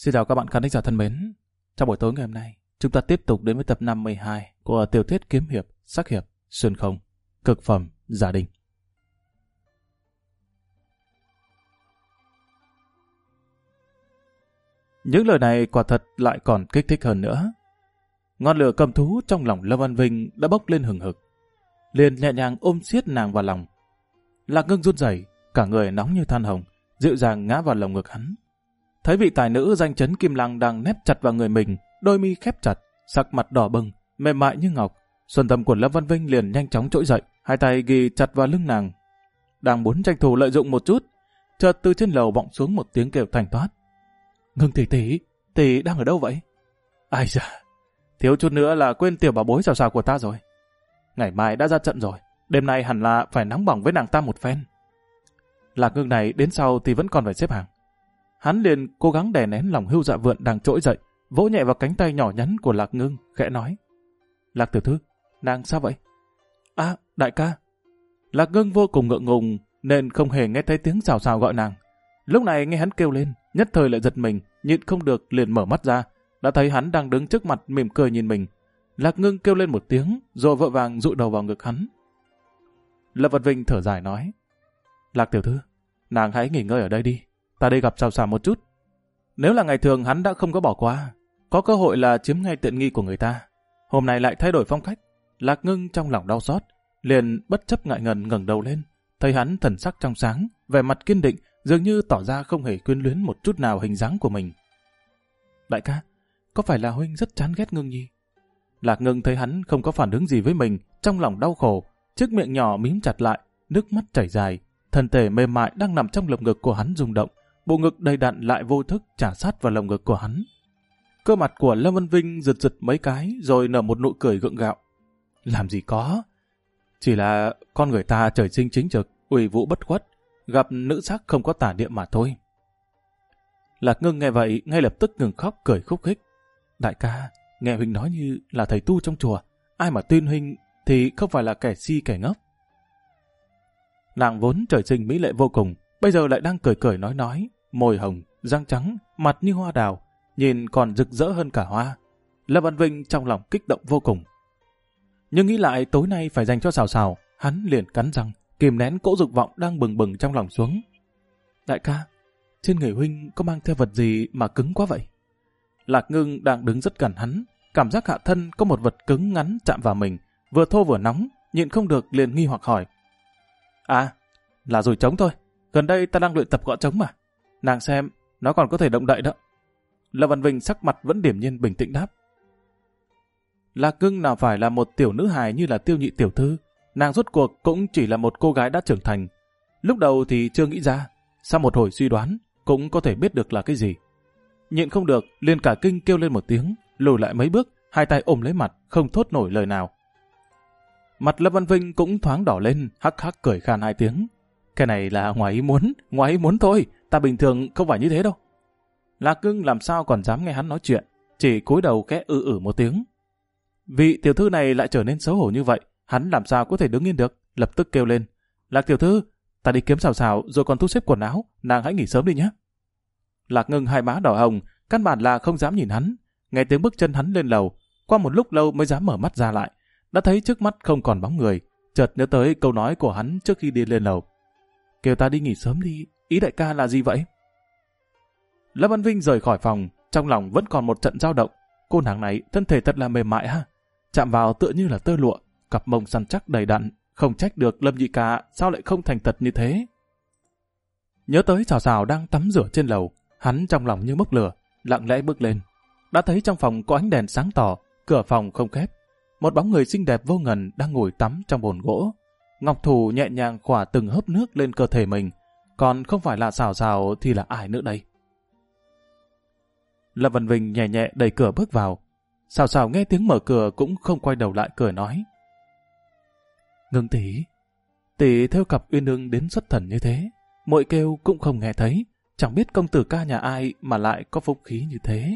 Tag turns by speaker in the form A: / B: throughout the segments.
A: Xin chào các bạn khán thính giả thân mến. Trong buổi tối ngày hôm nay, chúng ta tiếp tục đến với tập 52 của tiểu thuyết kiếm hiệp, sắc hiệp, xuyên không, cực phẩm, gia đình. Những lời này quả thật lại còn kích thích hơn nữa. Ngọn lửa cầm thú trong lòng Lâm Văn Vinh đã bốc lên hừng hực. Liền nhẹ nhàng ôm siết nàng vào lòng. Lạc Ngưng run rẩy, cả người nóng như than hồng, dịu dàng ngã vào lồng ngực hắn. Thấy vị tài nữ danh chấn Kim Lăng đang nép chặt vào người mình, đôi mi khép chặt, sắc mặt đỏ bừng, mềm mại như ngọc, xuân tâm của Lâm Văn Vinh liền nhanh chóng trỗi dậy, hai tay ghi chặt vào lưng nàng. Đang muốn tranh thủ lợi dụng một chút, chợt từ trên lầu vọng xuống một tiếng kêu thanh thoát. Ngưng tỷ đang ở đâu vậy? Ai da, thiếu chút nữa là quên tiểu bảo bối xào của ta rồi. Ngày mai đã ra trận rồi, đêm nay hẳn là phải nóng bỏng với nàng ta một phen. Lạc Ngưng này đến sau thì vẫn còn phải xếp hàng. Hắn liền cố gắng đè nén lòng hưu dạ vượn đang trỗi dậy, vỗ nhẹ vào cánh tay nhỏ nhắn của Lạc Ngưng, khẽ nói: Lạc tiểu thư, nàng sao vậy? À, đại ca. Lạc Ngưng vô cùng ngượng ngùng nên không hề nghe thấy tiếng xào xào gọi nàng. Lúc này nghe hắn kêu lên, nhất thời lại giật mình, nhịn không được liền mở mắt ra, đã thấy hắn đang đứng trước mặt mỉm cười nhìn mình. Lạc Ngưng kêu lên một tiếng, rồi vội vàng dụi đầu vào ngực hắn. Lâm Văn Vinh thở dài nói: Lạc tiểu thư, nàng hãy nghỉ ngơi ở đây đi, ta đây gặp xào xào một chút. Nếu là ngày thường hắn đã không có bỏ qua, có cơ hội là chiếm ngay tiện nghi của người ta. Hôm nay lại thay đổi phong cách. Lạc Ngưng trong lòng đau xót, liền bất chấp ngại ngần ngẩng đầu lên, thấy hắn thần sắc trong sáng, vẻ mặt kiên định, dường như tỏ ra không hề quyến luyến một chút nào hình dáng của mình. Đại ca, có phải là huynh rất chán ghét Ngưng nhi? Lạc Ngưng thấy hắn không có phản ứng gì với mình, trong lòng đau khổ, chiếc miệng nhỏ mím chặt lại, nước mắt chảy dài, thân thể mềm mại đang nằm trong lồng ngực của hắn rung động, bộ ngực đầy đặn lại vô thức trả sát vào lồng ngực của hắn. Cơ mặt của Lâm Văn Vinh giật giật mấy cái rồi nở một nụ cười gượng gạo. Làm gì có, chỉ là con người ta trời sinh chính trực, uy vũ bất khuất, gặp nữ sắc không có tả địa mà thôi. Lạc Ngưng nghe vậy ngay lập tức ngừng khóc, cười khúc khích. Đại ca, nghe huynh nói như là thầy tu trong chùa, ai mà tin huynh thì không phải là kẻ si kẻ ngốc. Nàng vốn trời sinh mỹ lệ vô cùng, bây giờ lại đang cười cười nói, môi hồng, răng trắng, mặt như hoa đào, nhìn còn rực rỡ hơn cả hoa. Lâm Văn Vinh trong lòng kích động vô cùng. Nhưng nghĩ lại tối nay phải dành cho xào xào, hắn liền cắn răng, kìm nén cỗ dục vọng đang bừng bừng trong lòng xuống. Đại ca, trên người huynh có mang theo vật gì mà cứng quá vậy? Lạc Ngưng đang đứng rất gần hắn, cảm giác hạ thân có một vật cứng ngắn chạm vào mình, vừa thô vừa nóng, nhịn không được liền nghi hoặc hỏi. À, là dùi trống thôi, gần đây ta đang luyện tập gõ trống mà. Nàng xem, nó còn có thể động đậy đó. Lâm Văn Vinh sắc mặt vẫn điềm nhiên bình tĩnh đáp. Lạc Ngưng nào phải là một tiểu nữ hài như là Tiêu Nhị tiểu thư, nàng rốt cuộc cũng chỉ là một cô gái đã trưởng thành. Lúc đầu thì chưa nghĩ ra, sau một hồi suy đoán cũng có thể biết được là cái gì. Nhịn không được, liền cả kinh kêu lên một tiếng, lùi lại mấy bước, hai tay ôm lấy mặt, không thốt nổi lời nào. Mặt Lâm Văn Vinh cũng thoáng đỏ lên, hắc hắc cười khan hai tiếng. Cái này là ngoài ý muốn thôi, ta bình thường không phải như thế đâu. Lạc Ngưng làm sao còn dám nghe hắn nói chuyện, chỉ cúi đầu khẽ một tiếng. Vị tiểu thư này lại trở nên xấu hổ như vậy, hắn làm sao có thể đứng yên được, lập tức kêu lên. Lạc tiểu thư, ta đi kiếm xào xào rồi còn thu xếp quần áo, nàng hãy nghỉ sớm đi nhé. Lạc Ngưng hai má đỏ hồng, căn bản là không dám nhìn hắn. Nghe tiếng bước chân hắn lên lầu, qua một lúc lâu mới dám mở mắt ra lại, đã thấy trước mắt không còn bóng người, chợt nhớ tới câu nói của hắn trước khi đi lên lầu. Kêu ta đi nghỉ sớm đi, ý đại ca là gì vậy? Lâm Văn Vinh rời khỏi phòng, trong lòng vẫn còn một trận dao động. Cô nàng này thân thể thật là mềm mại ha, chạm vào tựa như là tơ lụa, cặp mông săn chắc đầy đặn, không trách được Lâm nhị ca sao lại không thành thật như thế. Nhớ tới xào xào đang tắm rửa trên lầu, hắn trong lòng như bốc lửa, lặng lẽ bước lên. Đã thấy trong phòng có ánh đèn sáng tỏ, cửa phòng không khép. Một bóng người xinh đẹp vô ngần đang ngồi tắm trong bồn gỗ. Ngọc thủ nhẹ nhàng khỏa từng hớp nước lên cơ thể mình, còn không phải là xào xào thì là ai nữa đây? Lâm Văn Vinh nhẹ nhẹ đẩy cửa bước vào. Xào xào nghe tiếng mở cửa cũng không quay đầu lại cười nói. Ngưng tỷ theo cặp uyên ương đến xuất thần như thế, muội kêu cũng không nghe thấy, chẳng biết công tử ca nhà ai mà lại có phúc khí như thế.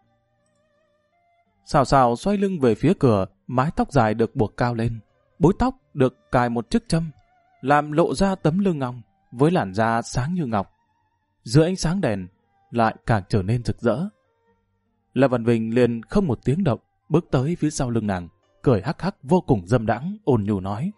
A: Xào xào xoay lưng về phía cửa, mái tóc dài được buộc cao lên, búi tóc được cài một chiếc châm, làm lộ ra tấm lưng ngong với làn da sáng như ngọc. Dưới ánh sáng đèn, lại càng trở nên rực rỡ. Lâm Văn Vinh liền không một tiếng động bước tới phía sau lưng nàng, cười hắc hắc vô cùng dâm đãng, ôn nhu nói: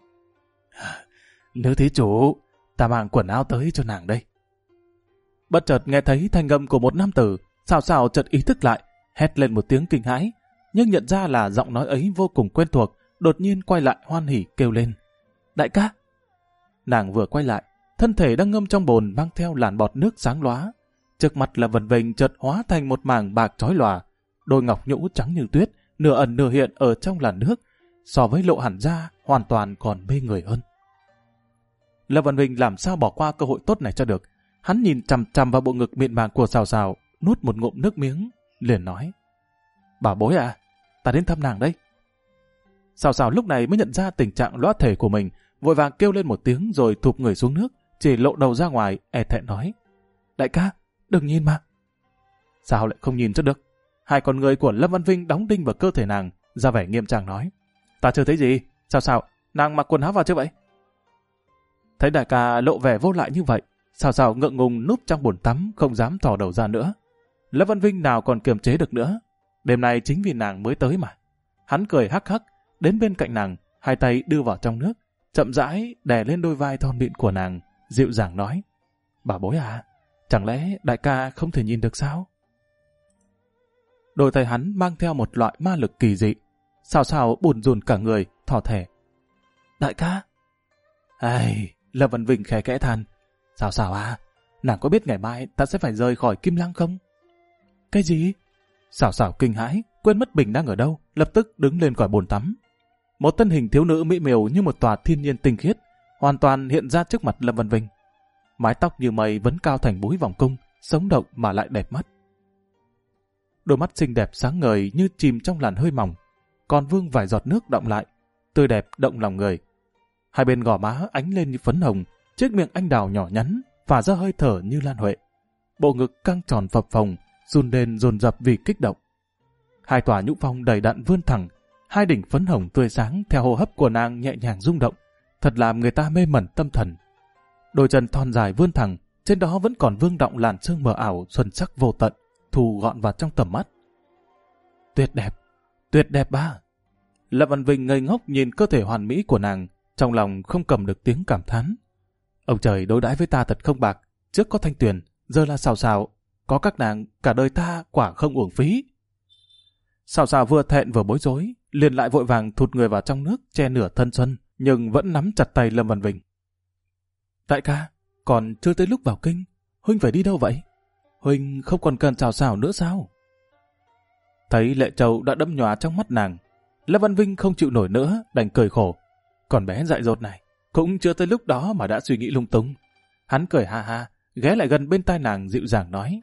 A: Nữ thí chủ, ta mang quần áo tới cho nàng đây. Bất chợt nghe thấy thanh âm của một nam tử, Sào Sào chợt ý thức lại, hét lên một tiếng kinh hãi, nhưng nhận ra là giọng nói ấy vô cùng quen thuộc, đột nhiên quay lại hoan hỉ kêu lên: Đại ca! Nàng vừa quay lại, thân thể đang ngâm trong bồn mang theo làn bọt nước sáng lóa, trước mặt là Vân Vinh chợt hóa thành một mảng bạc chói lòa, đôi ngọc nhũ trắng như tuyết, nửa ẩn nửa hiện ở trong làn nước, so với lộ hẳn ra hoàn toàn còn mê người hơn. Lâm Văn Vinh làm sao bỏ qua cơ hội tốt này cho được. Hắn nhìn chằm chằm vào bộ ngực mịn màng của Sào Sào, nuốt một ngụm nước miếng, liền nói: Bà bối à, ta đến thăm nàng đây. Sào Sào lúc này mới nhận ra tình trạng lõa thể của mình, vội vàng kêu lên một tiếng rồi thụp người xuống nước, chỉ lộ đầu ra ngoài, e thẹn nói: Đại ca, đừng nhìn mà. Sao lại không nhìn cho được? Hai con người của Lâm Văn Vinh đóng đinh vào cơ thể nàng, ra vẻ nghiêm trang nói: Ta chưa thấy gì. Sao, nàng mặc quần áo vào chưa vậy? Thấy đại ca lộ vẻ vô lại như vậy, Sào ngượng ngùng núp trong bồn tắm, không dám thò đầu ra nữa. Lâm Văn Vinh nào còn kiềm chế được nữa. Đêm nay chính vì nàng mới tới mà. Hắn cười hắc hắc, đến bên cạnh nàng, hai tay đưa vào trong nước, chậm rãi đè lên đôi vai thon mịn của nàng, dịu dàng nói: Bà bối à, chẳng lẽ đại ca không thể nhìn được sao? Đôi tay hắn mang theo một loại ma lực kỳ dị. Sào bùn rùn cả người, thỏ thẻ: Đại ca! Ai, Lâm Văn Vinh khẽ khẽ than: Sào à, nàng có biết ngày mai ta sẽ phải rời khỏi Kim Lăng không? Cái gì? Sào kinh hãi, quên mất mình đang ở đâu, lập tức đứng lên khỏi bồn tắm. Một thân hình thiếu nữ mỹ miều như một tòa thiên nhiên tinh khiết, hoàn toàn hiện ra trước mặt Lâm Văn Vinh. Mái tóc như mây vấn cao thành búi vòng cung, sống động mà lại đẹp mắt. Đôi mắt xinh đẹp sáng ngời như chìm trong làn hơi mỏng, còn vương vài giọt nước đọng lại, tươi đẹp động lòng người. Hai bên gò má ánh lên như phấn hồng, chiếc miệng anh đào nhỏ nhắn phả ra hơi thở như lan huệ. Bộ ngực căng tròn phập phồng, run lên dồn dập vì kích động. Hai tòa nhũ phong đầy đặn vươn thẳng, hai đỉnh phấn hồng tươi sáng theo hô hấp của nàng nhẹ nhàng rung động, thật làm người ta mê mẩn tâm thần. Đôi chân thon dài vươn thẳng, trên đó vẫn còn vương động làn sương mờ ảo xuân sắc vô tận, thu gọn vào trong tầm mắt. Tuyệt đẹp ba! Lâm Văn Vinh ngây ngốc nhìn cơ thể hoàn mỹ của nàng, trong lòng không cầm được tiếng cảm thán. Ông trời đối đãi với ta thật không bạc, trước có Thanh Tuyền, giờ là Sào, có các nàng, cả đời ta quả không uổng phí. Sào vừa thẹn vừa bối rối, liền lại vội vàng thụt người vào trong nước che nửa thân xuân, nhưng vẫn nắm chặt tay Lâm Văn Vinh. Đại ca, còn chưa tới lúc vào kinh, huynh phải đi đâu vậy? Huynh không còn cần Sào nữa sao? Thấy Lệ Châu đã đẫm nhòa trong mắt nàng, Lâm Văn Vinh không chịu nổi nữa, đành cười khổ. Còn bé dại dột này, cũng chưa tới lúc đó mà đã suy nghĩ lung tung. Hắn cười ha ha, ghé lại gần bên tai nàng dịu dàng nói: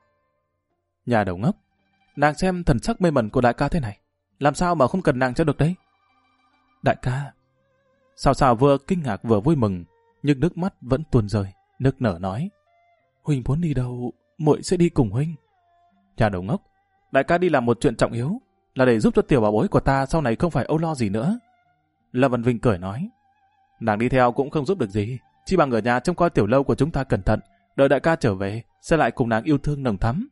A: Nhà đầu ngốc, nàng xem thần sắc mê mẩn của đại ca thế này, làm sao mà không cần nàng cho được đấy? Đại ca! Sào vừa kinh ngạc vừa vui mừng, nhưng nước mắt vẫn tuôn rơi, nức nở nói: Huynh muốn đi đâu, muội sẽ đi cùng huynh. Nhà đầu ngốc, đại ca đi làm một chuyện trọng yếu, là để giúp cho tiểu bảo bối của ta sau này không phải âu lo gì nữa. Lâm Văn Vinh cười nói: Nàng đi theo cũng không giúp được gì, chỉ bằng ở nhà trông coi tiểu lâu của chúng ta cẩn thận, đợi đại ca trở về sẽ lại cùng nàng yêu thương nồng thắm.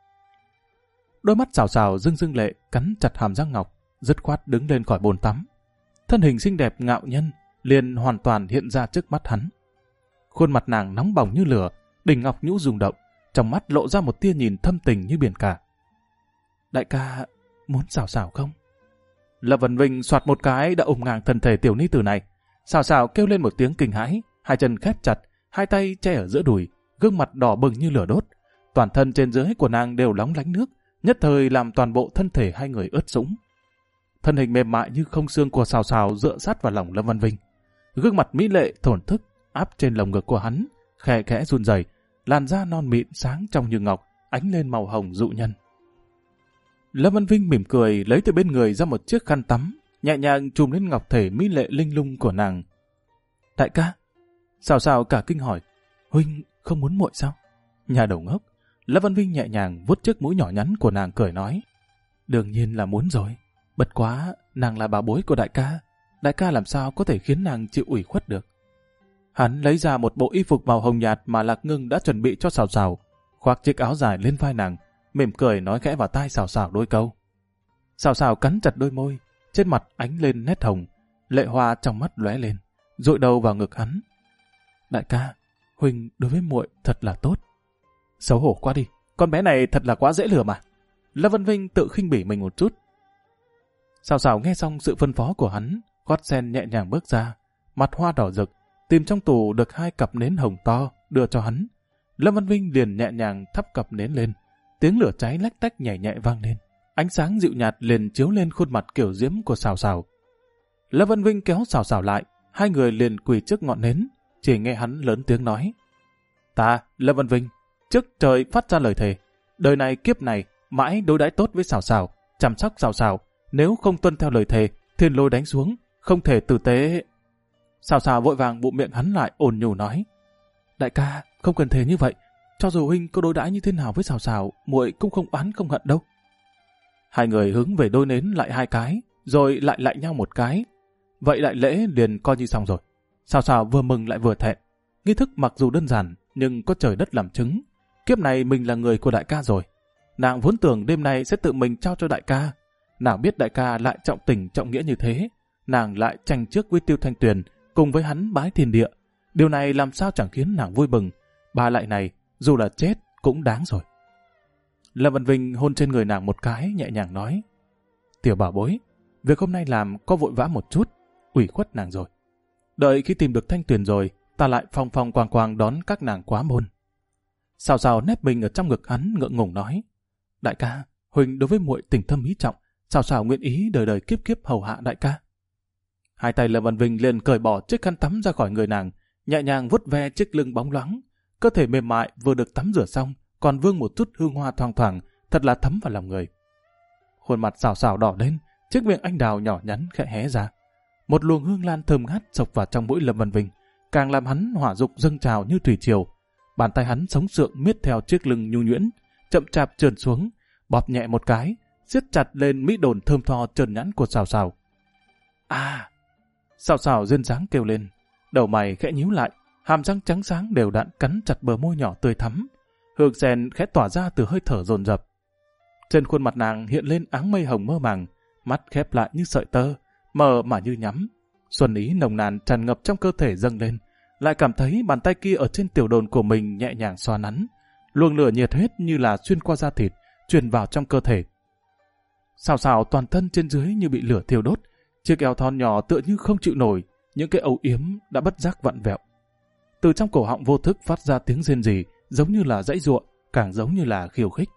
A: Đôi mắt Sào rưng lệ, cắn chặt hàm răng ngọc, dứt khoát đứng lên khỏi bồn tắm. Thân hình xinh đẹp ngạo nhân liền hoàn toàn hiện ra trước mắt hắn. Khuôn mặt nàng nóng bỏng như lửa, đỉnh ngọc nhũ rung động, trong mắt lộ ra một tia nhìn thâm tình như biển cả. Đại ca muốn Sào không? Lâm Văn Vinh soạt một cái đã ôm ngang thân thể tiểu ni tử này. Sào kêu lên một tiếng kinh hãi, hai chân khép chặt, hai tay che ở giữa đùi, gương mặt đỏ bừng như lửa đốt. Toàn thân trên dưới của nàng đều lóng lánh nước, nhất thời làm toàn bộ thân thể hai người ướt sũng. Thân hình mềm mại như không xương của Sào dựa sát vào lòng Lâm Văn Vinh. Gương mặt mỹ lệ thổn thức áp trên lồng ngực của hắn, khẽ khẽ run rẩy, làn da non mịn sáng trong như ngọc, ánh lên màu hồng dụ nhân. Lâm Văn Vinh mỉm cười lấy từ bên người ra một chiếc khăn tắm, nhẹ nhàng chùm lên ngọc thể mỹ lệ linh lung của nàng. Đại ca! Sào cả kinh hỏi: Huynh không muốn muội sao? Nhà đầu ngốc! Lâm Văn Vinh nhẹ nhàng vuốt chiếc mũi nhỏ nhắn của nàng cười nói: Đương nhiên là muốn rồi. Bất quá, nàng là bà bối của đại ca làm sao có thể khiến nàng chịu ủy khuất được. Hắn lấy ra một bộ y phục màu hồng nhạt mà Lạc Ngưng đã chuẩn bị cho Sào, khoác chiếc áo dài lên vai nàng, mỉm cười nói khẽ vào tai Sào Sào đôi câu. Sào Sào cắn chặt đôi môi, trên mặt ánh lên nét hồng, lệ hoa trong mắt lóe lên, dụi đầu vào ngực hắn. Đại ca, huynh đối với muội thật là tốt. Xấu hổ quá đi, con bé này thật là quá dễ lừa mà. Lâm Vân Vinh tự khinh bỉ mình một chút. Sào Sào nghe xong sự phân phó của hắn, gót sen nhẹ nhàng bước ra, mặt hoa đỏ rực, tìm trong tủ được 2 cặp nến hồng to đưa cho hắn. Lâm Văn Vinh liền nhẹ nhàng thắp cặp nến lên, tiếng lửa cháy lách tách nhảy nhẹ vang lên, ánh sáng dịu nhạt liền chiếu lên khuôn mặt kiểu diễm của Sào Sào. Lâm Văn Vinh kéo Sào Sào lại, hai người liền quỳ trước ngọn nến, chỉ nghe hắn lớn tiếng nói: Ta, Lâm Văn Vinh, trước trời phát ra lời thề, đời này kiếp này mãi đối đãi tốt với Sào Sào, chăm sóc Sào Sào, nếu không tuân theo lời thề, thiên lôi đánh xuống, không thể tử tế. Sào Sào vội vàng bụm miệng hắn lại, ồn nhủ nói: Đại ca, không cần thề như vậy, cho dù huynh có đối đãi như thế nào với Sào Sào, muội cũng không oán không hận đâu. Hai người hướng về đôi nến lại 2 cái, rồi lại nhau 1 cái. Vậy đại lễ liền coi như xong rồi. Sào Sào vừa mừng lại vừa thẹn. Nghi thức mặc dù đơn giản, nhưng có trời đất làm chứng. Kiếp này mình là người của đại ca rồi. Nàng vốn tưởng đêm nay sẽ tự mình trao cho đại ca. Nào biết đại ca lại trọng tình trọng nghĩa như thế. Nàng lại tranh trước với Tiêu Thanh Tuyền, cùng với hắn bái thiên địa. Điều này làm sao chẳng khiến nàng vui mừng. Bà lại này, dù là chết cũng đáng rồi. Lâm Văn Vinh hôn trên người nàng 1 cái, nhẹ nhàng nói: Tiểu bảo bối, việc hôm nay làm có vội vã một chút, ủy khuất nàng rồi. Đợi khi tìm được Thanh Tuyền rồi, ta lại phong phong quang quang đón các nàng quá môn. Sào Sào nép mình ở trong ngực hắn, ngượng ngùng nói: Đại ca, huynh đối với muội tình thâm ý trọng, Sào Sào nguyện ý đời đời kiếp kiếp hầu hạ đại ca. Hai tay Lâm Văn Vinh liền cởi bỏ chiếc khăn tắm ra khỏi người nàng, nhẹ nhàng vuốt ve chiếc lưng bóng loáng, cơ thể mềm mại vừa được tắm rửa xong, còn vương một chút hương hoa thoang thoảng, thật là thấm vào lòng người. Khuôn mặt Sào Sào đỏ lên, chiếc miệng anh đào nhỏ nhắn khẽ hé ra. Một luồng hương lan thơm ngát sộc vào trong mũi Lâm Văn Vinh, càng làm hắn hỏa dục dâng trào như thủy triều. Bàn tay hắn sống sượng miết theo chiếc lưng nhu nhuyễn, chậm chạp trườn xuống, bóp nhẹ 1 cái, siết chặt lên mỹ đồn thơm tho trơn nhẵn của Sào Sào. À! Sào Sào duyên dáng kêu lên, đầu mày khẽ nhíu lại, hàm răng trắng sáng đều đặn cắn chặt bờ môi nhỏ tươi thắm, hương sen khẽ tỏa ra từ hơi thở dồn dập. Trên khuôn mặt nàng hiện lên áng mây hồng mơ màng, mắt khép lại như sợi tơ, mờ mà như nhắm. Xuân ý nồng nàn tràn ngập trong cơ thể dâng lên, lại cảm thấy bàn tay kia ở trên tiểu đồn của mình nhẹ nhàng xoa nắn, luồng lửa nhiệt huyết như là xuyên qua da thịt, truyền vào trong cơ thể. Sào Sào toàn thân trên dưới như bị lửa thiêu đốt, chiếc eo thon nhỏ tựa như không chịu nổi, những cái âu yếm đã bất giác vặn vẹo. Từ trong cổ họng vô thức phát ra tiếng rên rỉ, giống như là giãy giụa, càng giống như là khiêu khích.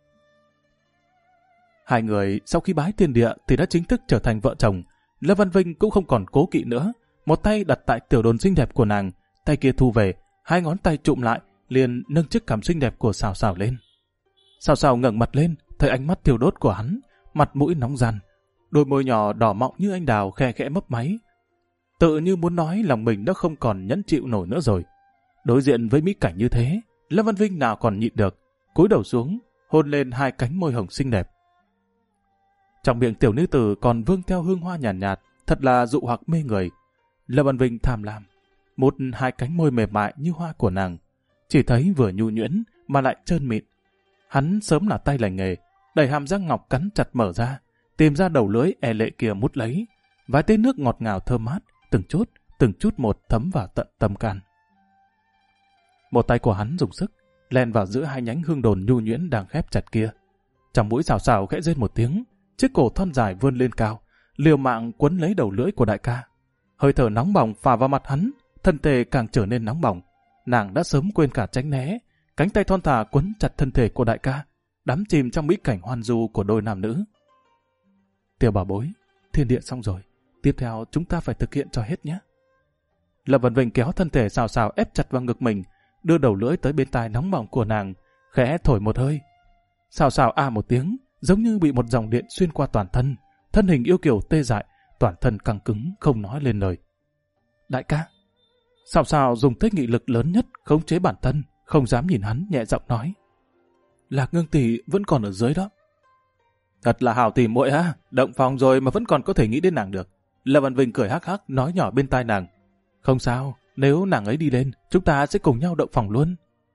A: Hai người sau khi bái thiên địa thì đã chính thức trở thành vợ chồng. Lâm Văn Vinh cũng không còn cố kỵ nữa, một tay đặt tại tiểu đồn xinh đẹp của nàng, tay kia thu về, 2 ngón tay chụm lại, liền nâng chiếc cằm xinh đẹp của Sào Sào lên. Sào Sào ngẩng mặt lên, thấy ánh mắt thiêu đốt của hắn, mặt mũi nóng ran, đôi môi nhỏ đỏ mọng như anh đào khe khẽ mấp máy, tự như muốn nói lòng mình đã không còn nhẫn chịu nổi nữa rồi. Đối diện với mỹ cảnh như thế, Lâm Văn Vinh nào còn nhịn được, cúi đầu xuống, hôn lên 2 cánh môi hồng xinh đẹp. Trong miệng tiểu nữ tử còn vương theo hương hoa nhàn nhạt, thật là dụ hoặc mê người. Lâm Văn Vinh tham lam, mút 2 cánh môi mềm mại như hoa của nàng, chỉ thấy vừa nhu nhuyễn mà lại trơn mịn. Hắn sớm là tay lành nghề, đẩy hàm răng ngọc cắn chặt mở ra, tìm ra đầu lưỡi e lệ kia mút lấy, vài tia nước ngọt ngào thơm mát, từng chút một thấm vào tận tâm can. Một tay của hắn dùng sức, len vào giữa 2 nhánh hương đồn nhu nhuyễn đang khép chặt kia. Trong mũi Sào Sào khẽ rên một tiếng, chiếc cổ thon dài vươn lên cao, liều mạng quấn lấy đầu lưỡi của đại ca. Hơi thở nóng bỏng phả vào mặt hắn, thân thể càng trở nên nóng bỏng. Nàng đã sớm quên cả tránh né, cánh tay thon thả quấn chặt thân thể của đại ca, đắm chìm trong mỹ cảnh hoan du của đôi nam nữ. Tiểu bảo bối, thiên địa xong rồi, tiếp theo chúng ta phải thực hiện cho hết nhé. Lâm Văn Vinh kéo thân thể Sào Sào ép chặt vào ngực mình, đưa đầu lưỡi tới bên tai nóng bỏng của nàng, khẽ thổi một hơi. Sào Sào a một tiếng, giống như bị một dòng điện xuyên qua toàn thân, thân hình yêu kiều tê dại, toàn thân căng cứng không nói lên lời. Đại ca. Sào Sào dùng tích nghị lực lớn nhất khống chế bản thân, không dám nhìn hắn, nhẹ giọng nói: Lạc Ngưng tỷ vẫn còn ở dưới đó. Thật là hảo tỷ muội ha, động phòng rồi mà vẫn còn có thể nghĩ đến nàng được. Lâm Văn Vinh cười hắc hắc nói nhỏ bên tai nàng: Không sao, nếu nàng ấy đi lên, chúng ta sẽ cùng nhau động phòng luôn.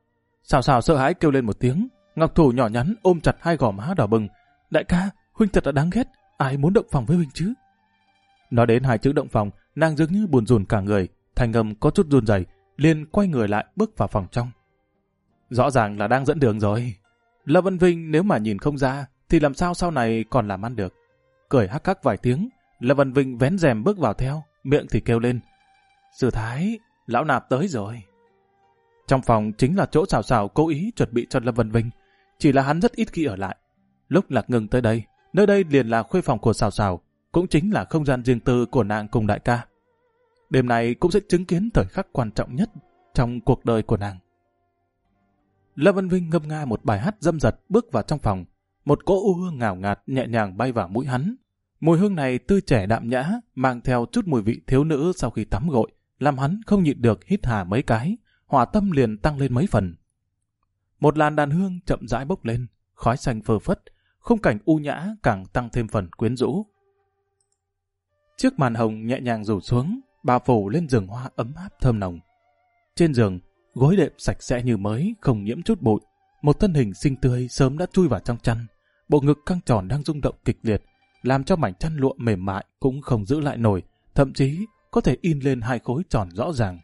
A: Sào Sào sợ hãi kêu lên một tiếng, ngọc thủ nhỏ nhắn ôm chặt hai gò má đỏ bừng. Đại ca, huynh thật là đáng ghét, ai muốn động phòng với huynh chứ? Nói đến hai chữ động phòng, nàng dường như buồn rùn cả người, thanh âm có chút run rẩy, liền quay người lại bước vào phòng trong. Rõ ràng là đang dẫn đường rồi. Lâm Vân Vinh nếu mà nhìn không ra, thì làm sao sau này còn làm ăn được? Cười hắc hắc vài tiếng, Lâm Vân Vinh vén rèm bước vào theo, miệng thì kêu lên. Sư Thái, lão nạp tới rồi. Trong phòng chính là chỗ Sào Sào cố ý chuẩn bị cho Lâm Vân Vinh, chỉ là hắn rất ít khi ở lại. Lúc Lạc Ngưng tới đây, nơi đây liền là khuê phòng của Sào Sào, cũng chính là không gian riêng tư của nàng cùng đại ca. Đêm này cũng sẽ chứng kiến thời khắc quan trọng nhất trong cuộc đời của nàng. Lâm Vân Vinh ngâm nga một bài hát dâm dật bước vào trong phòng. Một cỗ u hương ngào ngạt nhẹ nhàng bay vào mũi hắn. Mùi hương này tươi trẻ đạm nhã, mang theo chút mùi vị thiếu nữ sau khi tắm gội, làm hắn không nhịn được hít hà mấy cái, hỏa tâm liền tăng lên mấy phần. Một làn đàn hương chậm rãi bốc lên, khói xanh phơ phất, khung cảnh u nhã càng tăng thêm phần quyến rũ. Chiếc màn hồng nhẹ nhàng rủ xuống, bao phủ lên giường hoa ấm áp thơm nồng. Trên giường, gối đệm sạch sẽ như mới, không nhiễm chút bụi. Một thân hình xinh tươi sớm đã chui vào trong chăn. Bộ ngực căng tròn đang rung động kịch liệt, làm cho mảnh chăn lụa mềm mại cũng không giữ lại nổi, thậm chí có thể in lên hai khối tròn rõ ràng.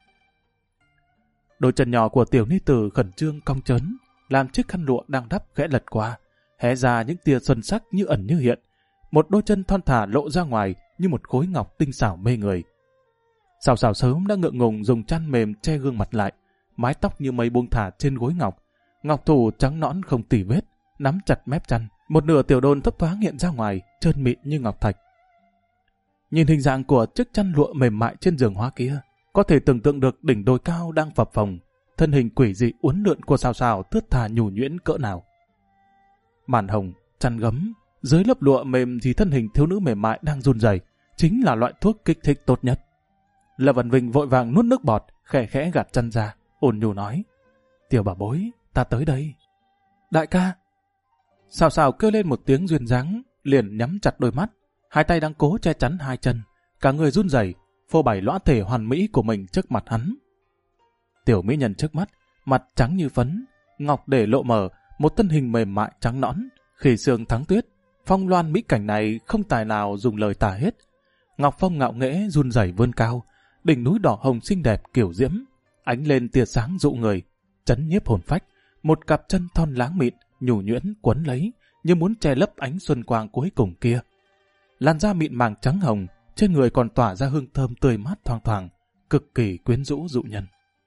A: Đôi chân nhỏ của tiểu ni tử khẩn trương cong trớn, làm chiếc khăn lụa đang đắp khẽ lật qua, hé ra những tia xuân sắc như ẩn như hiện. Một đôi chân thon thả lộ ra ngoài như một khối ngọc tinh xảo mê người. Sào Sào sớm đã ngượng ngùng dùng chăn mềm che gương mặt lại, mái tóc như mây buông thả trên gối ngọc, ngọc thủ trắng nõn không tì vết, nắm chặt mép chăn, một nửa tiểu đôn thấp thoáng hiện ra ngoài, trơn mịn như ngọc thạch. Nhìn hình dạng của chiếc chăn lụa mềm mại trên giường hoa kia, có thể tưởng tượng được đỉnh đồi cao đang phập phồng, thân hình quỷ dị uốn lượn của Sào Sào thướt tha nhù nhuyễn cỡ nào. Màn hồng, chăn gấm, dưới lớp lụa mềm thì thân hình thiếu nữ mềm mại đang run rẩy, chính là loại thuốc kích thích tốt nhất. Lâm Vân Vinh vội vàng nuốt nước bọt, khẽ khẽ gạt chăn ra, ôn nhu nói: Tiểu bảo bối, ta tới đây. Đại ca. Sào Sào kêu lên một tiếng duyên dáng, liền nhắm chặt đôi mắt, hai tay đang cố che chắn hai chân, cả người run rẩy, phô bày lõa thể hoàn mỹ của mình trước mặt hắn. Tiểu mỹ nhân trước mắt, mặt trắng như phấn, ngọc để lộ mờ, một thân hình mềm mại trắng nõn, khỉ xương thắng tuyết. Phong loan mỹ cảnh này không tài nào dùng lời tả hết. Ngọc phong ngạo nghễ run rẩy vươn cao, đỉnh núi đỏ hồng xinh đẹp kiểu diễm, ánh lên tia sáng dụ người, chấn nhiếp hồn phách. Một cặp chân thon láng mịn, nhủ nhuyễn quấn lấy, như muốn che lấp ánh xuân quang cuối cùng kia. Làn da mịn màng trắng hồng, trên người còn tỏa ra hương thơm tươi mát thoang thoảng, cực kỳ quyến rũ dụ nhân.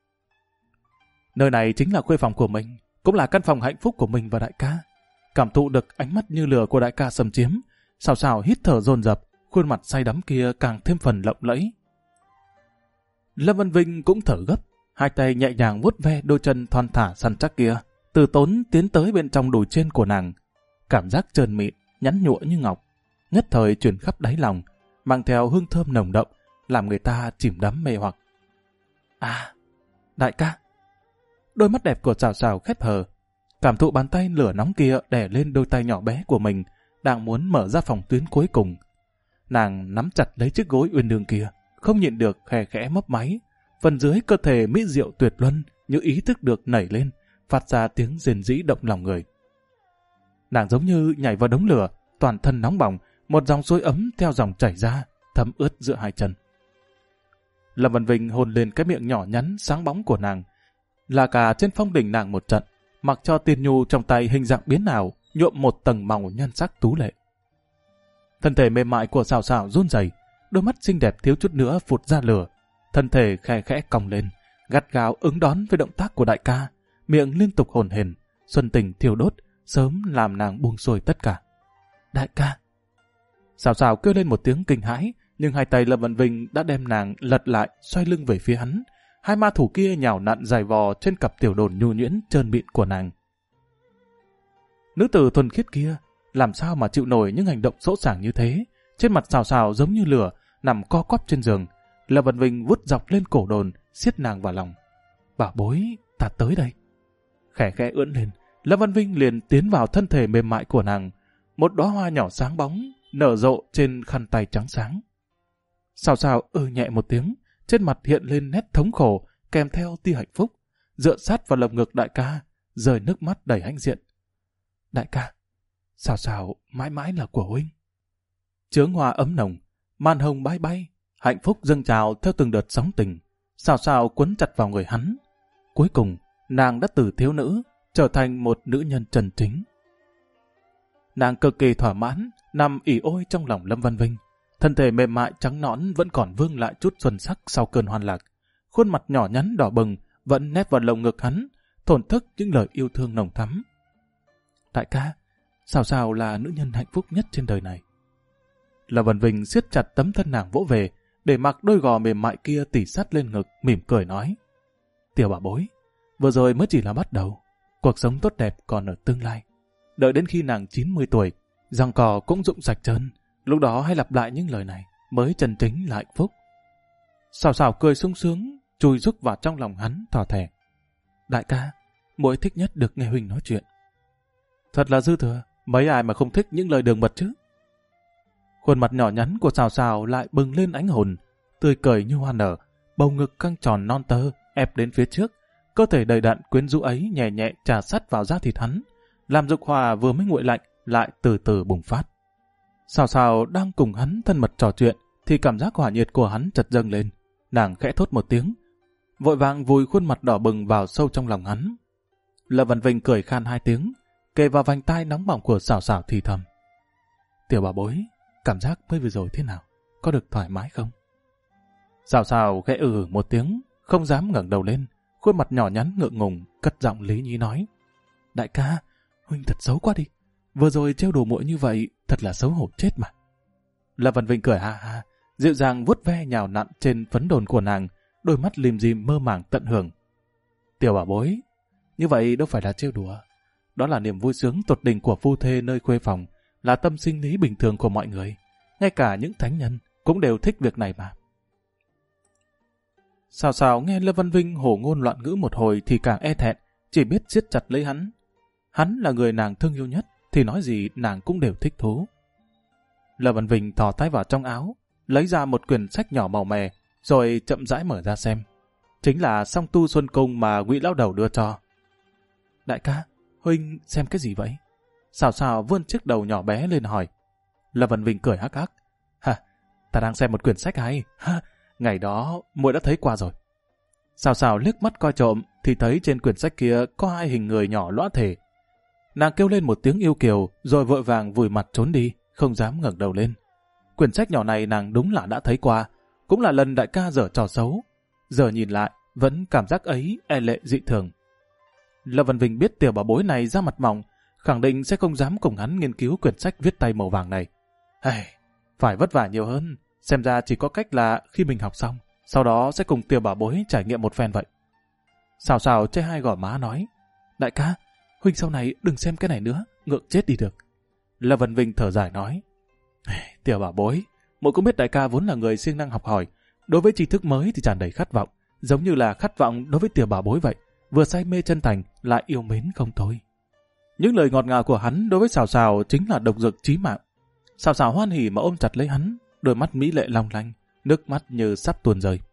A: Nơi này chính là khuê phòng của mình, cũng là căn phòng hạnh phúc của mình và đại ca. Cảm thụ được ánh mắt như lửa của đại ca xâm chiếm, Sào Sào hít thở dồn dập, khuôn mặt say đắm kia càng thêm phần lộng lẫy. Lâm Vân Vinh cũng thở gấp, hai tay nhẹ nhàng vuốt ve đôi chân thon thả săn chắc kia, từ tốn tiến tới bên trong đùi trên của nàng. Cảm giác trơn mịn, nhắn nhụa như ngọc, nhất thời truyền khắp đáy lòng, mang theo hương thơm nồng đậm, làm người ta chìm đắm mê hoặc. À, đại ca. Đôi mắt đẹp của Sào Sào khép hờ, cảm thụ bàn tay lửa nóng kia đè lên đôi tay nhỏ bé của mình, đang muốn mở ra phòng tuyến cuối cùng. Nàng nắm chặt lấy chiếc gối uyên ương kia, không nhịn được khẽ khẽ mấp máy. Phần dưới cơ thể mỹ diệu tuyệt luân như ý thức được nảy lên, phát ra tiếng rền rĩ động lòng người. Nàng giống như nhảy vào đống lửa, toàn thân nóng bỏng, một dòng suối ấm theo dòng chảy ra, thấm ướt giữa hai chân. Lâm Vân Vinh hôn lên cái miệng nhỏ nhắn sáng bóng của nàng, là cả trên phong đỉnh nàng một trận, mặc cho tiền nhu trong tay hình dạng biến ảo, nhuộm một tầng màu nhan sắc tú lệ. Thân thể mềm mại của Sào Sào run rẩy, đôi mắt xinh đẹp thiếu chút nữa phụt ra lửa, thân thể khẽ khẽ cong lên, gắt gao ứng đón với động tác của đại ca, miệng liên tục hổn hển, xuân tình thiêu đốt, sớm làm nàng buông xuôi tất cả. Đại ca. Sào Sào kêu lên một tiếng kinh hãi, nhưng hai tay Lâm Vân Vinh đã đem nàng lật lại, xoay lưng về phía hắn. Hai ma thủ kia nhào nặn dài vò trên cặp tiểu đồn nhu nhuyễn trơn mịn của nàng. Nữ tử thuần khiết kia làm sao mà chịu nổi những hành động sỗ sàng như thế? Trên mặt Sào Sào giống như lửa, nằm co quắp trên giường. Lâm Vân Vinh vuốt dọc lên cổ đồn, siết nàng vào lòng. Bảo bối, ta tới đây. Khẽ khẽ ưỡn lên, Lâm Vân Vinh liền tiến vào thân thể mềm mại của nàng. Một đóa hoa nhỏ sáng bóng nở rộ trên khăn tay trắng sáng. Sào Sào nhẹ một tiếng, trên mặt hiện lên nét thống khổ kèm theo tia hạnh phúc, dựa sát vào lồng ngực đại ca, rơi nước mắt đầy hãnh diện. Đại ca, Sào Sào mãi mãi là của huynh. Chướng hoa ấm nồng, màn hồng bay bay, hạnh phúc dâng trào theo từng đợt sóng tình. Sào Sào quấn chặt vào người hắn. Cuối cùng, nàng đã từ thiếu nữ trở thành một nữ nhân chân chính. Nàng cực kỳ thỏa mãn, nằm ỉ ôi trong lòng Lâm Văn Vinh. Thân thể mềm mại trắng nõn vẫn còn vương lại chút xuân sắc sau cơn hoan lạc. Khuôn mặt nhỏ nhắn đỏ bừng vẫn nép vào lồng ngực hắn, thổn thức những lời yêu thương nồng thắm. Đại ca, Sào Sào là nữ nhân hạnh phúc nhất trên đời này. Lâm Văn Vinh siết chặt tấm thân nàng vỗ về, để mặc đôi gò mềm mại kia tỉ sát lên ngực, mỉm cười nói. Tiểu bảo bối, vừa rồi mới chỉ là bắt đầu. Cuộc sống tốt đẹp còn ở tương lai. Đợi đến khi nàng 90 tuổi, giang cò cũng rụng sạch trơn. Lúc đó hãy lặp lại những lời này, mới chân chính là hạnh phúc. Sào Sào cười sung sướng, chui rúc vào trong lòng hắn thỏ thẻ. Đại ca, muội thích nhất được nghe huynh nói chuyện. Thật là dư thừa, mấy ai mà không thích những lời đường mật chứ. Khuôn mặt nhỏ nhắn của Sào Sào lại bừng lên ánh hồn, tươi cười như hoa nở, bầu ngực căng tròn non tơ ép đến phía trước, cơ thể đầy đặn quyến rũ ấy nhẹ nhẹ trà sát vào da thịt hắn, làm dục hỏa vừa mới nguội lạnh lại từ từ bùng phát. Sào Sào đang cùng hắn thân mật trò chuyện thì cảm giác hỏa nhiệt của hắn chợt dâng lên, nàng khẽ thốt một tiếng, vội vàng vùi khuôn mặt đỏ bừng vào sâu trong lòng hắn. Lâm Văn Vinh cười khan 2 tiếng, kề vào vành tai nóng bỏng của Sào Sào thì thầm. Tiểu bảo bối, cảm giác mới vừa rồi thế nào? Có được thoải mái không? Sào Sào khẽ một tiếng, không dám ngẩng đầu lên, khuôn mặt nhỏ nhắn ngượng ngùng, cất giọng lý nhí nói. Đại ca, huynh thật xấu quá đi. Vừa rồi trêu đùa muội như vậy, thật là xấu hổ chết mà. Lâm Văn Vinh cười ha ha, dịu dàng vuốt ve nhào nặn trên phấn đồn của nàng, đôi mắt lim dim mơ màng tận hưởng. Tiểu bảo bối, như vậy đâu phải là trêu đùa. Đó là niềm vui sướng tột đỉnh của phu thê nơi khuê phòng, là tâm sinh lý bình thường của mọi người. Ngay cả những thánh nhân cũng đều thích việc này mà. Sào Sào nghe Lâm Văn Vinh hổ ngôn loạn ngữ một hồi thì càng e thẹn, chỉ biết siết chặt lấy hắn. Hắn là người nàng thương yêu nhất, thì nói gì nàng cũng đều thích thú. Lâm Văn Vinh thò tay vào trong áo, lấy ra một quyển sách nhỏ màu mè, rồi chậm rãi mở ra xem. Chính là Song Tu Xuân Cung mà Ngụy lão đầu đưa cho. Đại ca, huynh xem cái gì vậy? Sào Sào vươn chiếc đầu nhỏ bé lên hỏi. Lâm Văn Vinh cười hắc hắc. Ha, ta đang xem một quyển sách hay. Ha, ngày đó muội đã thấy qua rồi. Sào Sào liếc mắt coi trộm thì thấy trên quyển sách kia có 2 hình người nhỏ lõa thể. Nàng kêu lên một tiếng yêu kiều rồi vội vàng vùi mặt trốn đi, không dám ngẩng đầu lên. Quyển sách nhỏ này nàng đúng là đã thấy qua, cũng là lần đại ca dở trò xấu. Giờ nhìn lại vẫn cảm giác ấy e lệ dị thường. Lâm Văn Vinh biết tiểu bảo bối này ra mặt mỏng, khẳng định sẽ không dám cùng hắn nghiên cứu quyển sách viết tay màu vàng này. Phải vất vả nhiều hơn, xem ra chỉ có cách là khi mình học xong, sau đó sẽ cùng tiểu bảo bối trải nghiệm một phen vậy. Sào Sào che 2 gò má nói, đại ca, huynh sau này đừng xem cái này nữa, ngượng chết đi được. Lâm Văn Vinh thở dài nói, tiểu bảo bối, muội cũng biết đại ca vốn là người siêng năng học hỏi, đối với tri thức mới thì tràn đầy khát vọng, giống như là khát vọng đối với tiểu bảo bối vậy, vừa say mê chân thành lại yêu mến không thôi. Những lời ngọt ngào của hắn đối với Sào Sào chính là độc dược chí mạng. Sào Sào hoan hỉ mà ôm chặt lấy hắn, đôi mắt mỹ lệ long lanh, nước mắt như sắp tuôn rơi.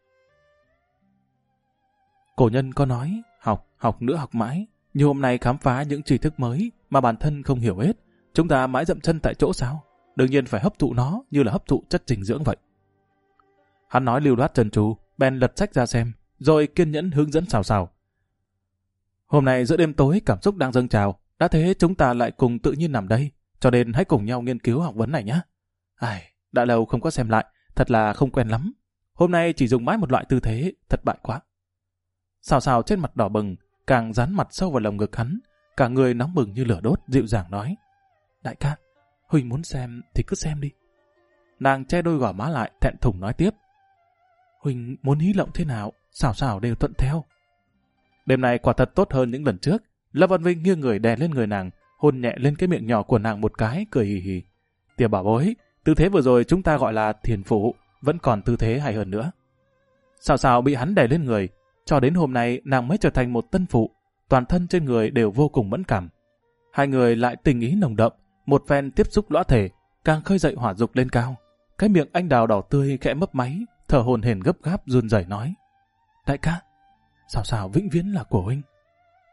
A: Cổ nhân có nói, học nữa học mãi, như hôm nay khám phá những tri thức mới mà bản thân không hiểu hết, chúng ta mãi dậm chân tại chỗ sao? Đương nhiên phải hấp thụ nó như là hấp thụ chất dinh dưỡng vậy. Hắn nói lưu loát trần tru, bèn lật sách ra xem, rồi kiên nhẫn hướng dẫn Sào Sào. Hôm nay giữa đêm tối cảm xúc đang dâng trào, đã thế chúng ta lại cùng tự nhiên nằm đây, cho nên hãy cùng nhau nghiên cứu học vấn này nhé. Đã lâu không có xem lại, thật là không quen lắm. Hôm nay chỉ dùng mãi một loại tư thế, thất bại quá. Sào Sào trên mặt đỏ bừng, càng dán mặt sâu vào lồng ngực hắn, cả người nóng bừng như lửa đốt, dịu dàng nói. Đại ca, huynh muốn xem thì cứ xem đi. Nàng che đôi gò má lại, thẹn thùng nói tiếp. Huynh muốn hí lộng thế nào, Sào Sào đều thuận theo. Đêm này quả thật tốt hơn những lần trước. Lâm Văn Vinh nghiêng người đè lên người nàng, hôn nhẹ lên cái miệng nhỏ của nàng một cái, cười hì hì. Tiểu bảo bối, tư thế vừa rồi chúng ta gọi là thiền phụ, vẫn còn tư thế hay hơn nữa. Sào Sào bị hắn đè lên người, cho đến hôm nay nàng mới trở thành một tân phụ, toàn thân trên người đều vô cùng mẫn cảm. 2 người lại tình ý nồng đậm, một phen tiếp xúc lõa thể, càng khơi dậy hỏa dục lên cao. Cái miệng anh đào đỏ tươi khẽ mấp máy, thở hổn hển gấp gáp run rẩy nói. Đại ca, Sào Sào vĩnh viễn là của huynh.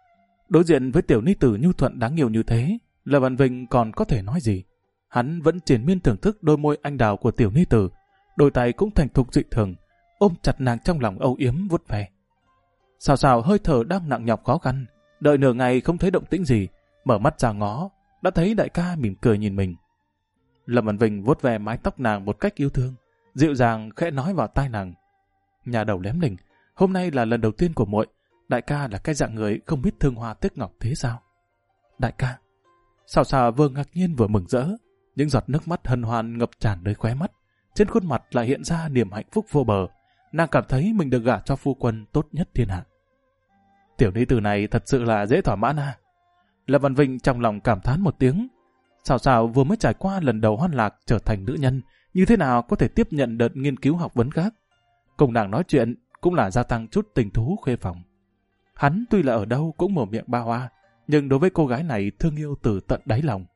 A: Đối diện với tiểu ni tử nhu thuận đáng yêu như thế, Lâm Văn Vinh còn có thể nói gì? Hắn vẫn triền miên thưởng thức đôi môi anh đào của tiểu ni tử, đôi tay cũng thành thục dị thường, ôm chặt nàng trong lòng âu yếm vuốt ve. Sào Sào hơi thở đang nặng nhọc khó khăn, đợi nửa ngày không thấy động tĩnh gì, mở mắt ra ngó, đã thấy đại ca mỉm cười nhìn mình. Lâm Văn Vinh vuốt ve mái tóc nàng một cách yêu thương, dịu dàng khẽ nói vào tai nàng: nhà đầu lém lỉnh, hôm nay là lần đầu tiên của muội, đại ca là cái dạng người không biết thương hoa tiếc ngọc thế sao? Đại ca. Sào Sào vừa ngạc nhiên vừa mừng rỡ, những giọt nước mắt hân hoan ngập tràn nơi khóe mắt, trên khuôn mặt lại hiện ra niềm hạnh phúc vô bờ. Nàng cảm thấy mình được gả cho phu quân tốt nhất thiên hạ. Tiểu ni tử này thật sự là dễ thỏa mãn à? Lâm Văn Vinh trong lòng cảm thán một tiếng. Sào Sào vừa mới trải qua lần đầu hoan lạc trở thành nữ nhân, như thế nào có thể tiếp nhận đợt nghiên cứu học vấn khác? Cùng nàng nói chuyện cũng là gia tăng chút tình thú khuê phòng. Hắn tuy là ở đâu cũng mở miệng ba hoa, nhưng đối với cô gái này thương yêu từ tận đáy lòng.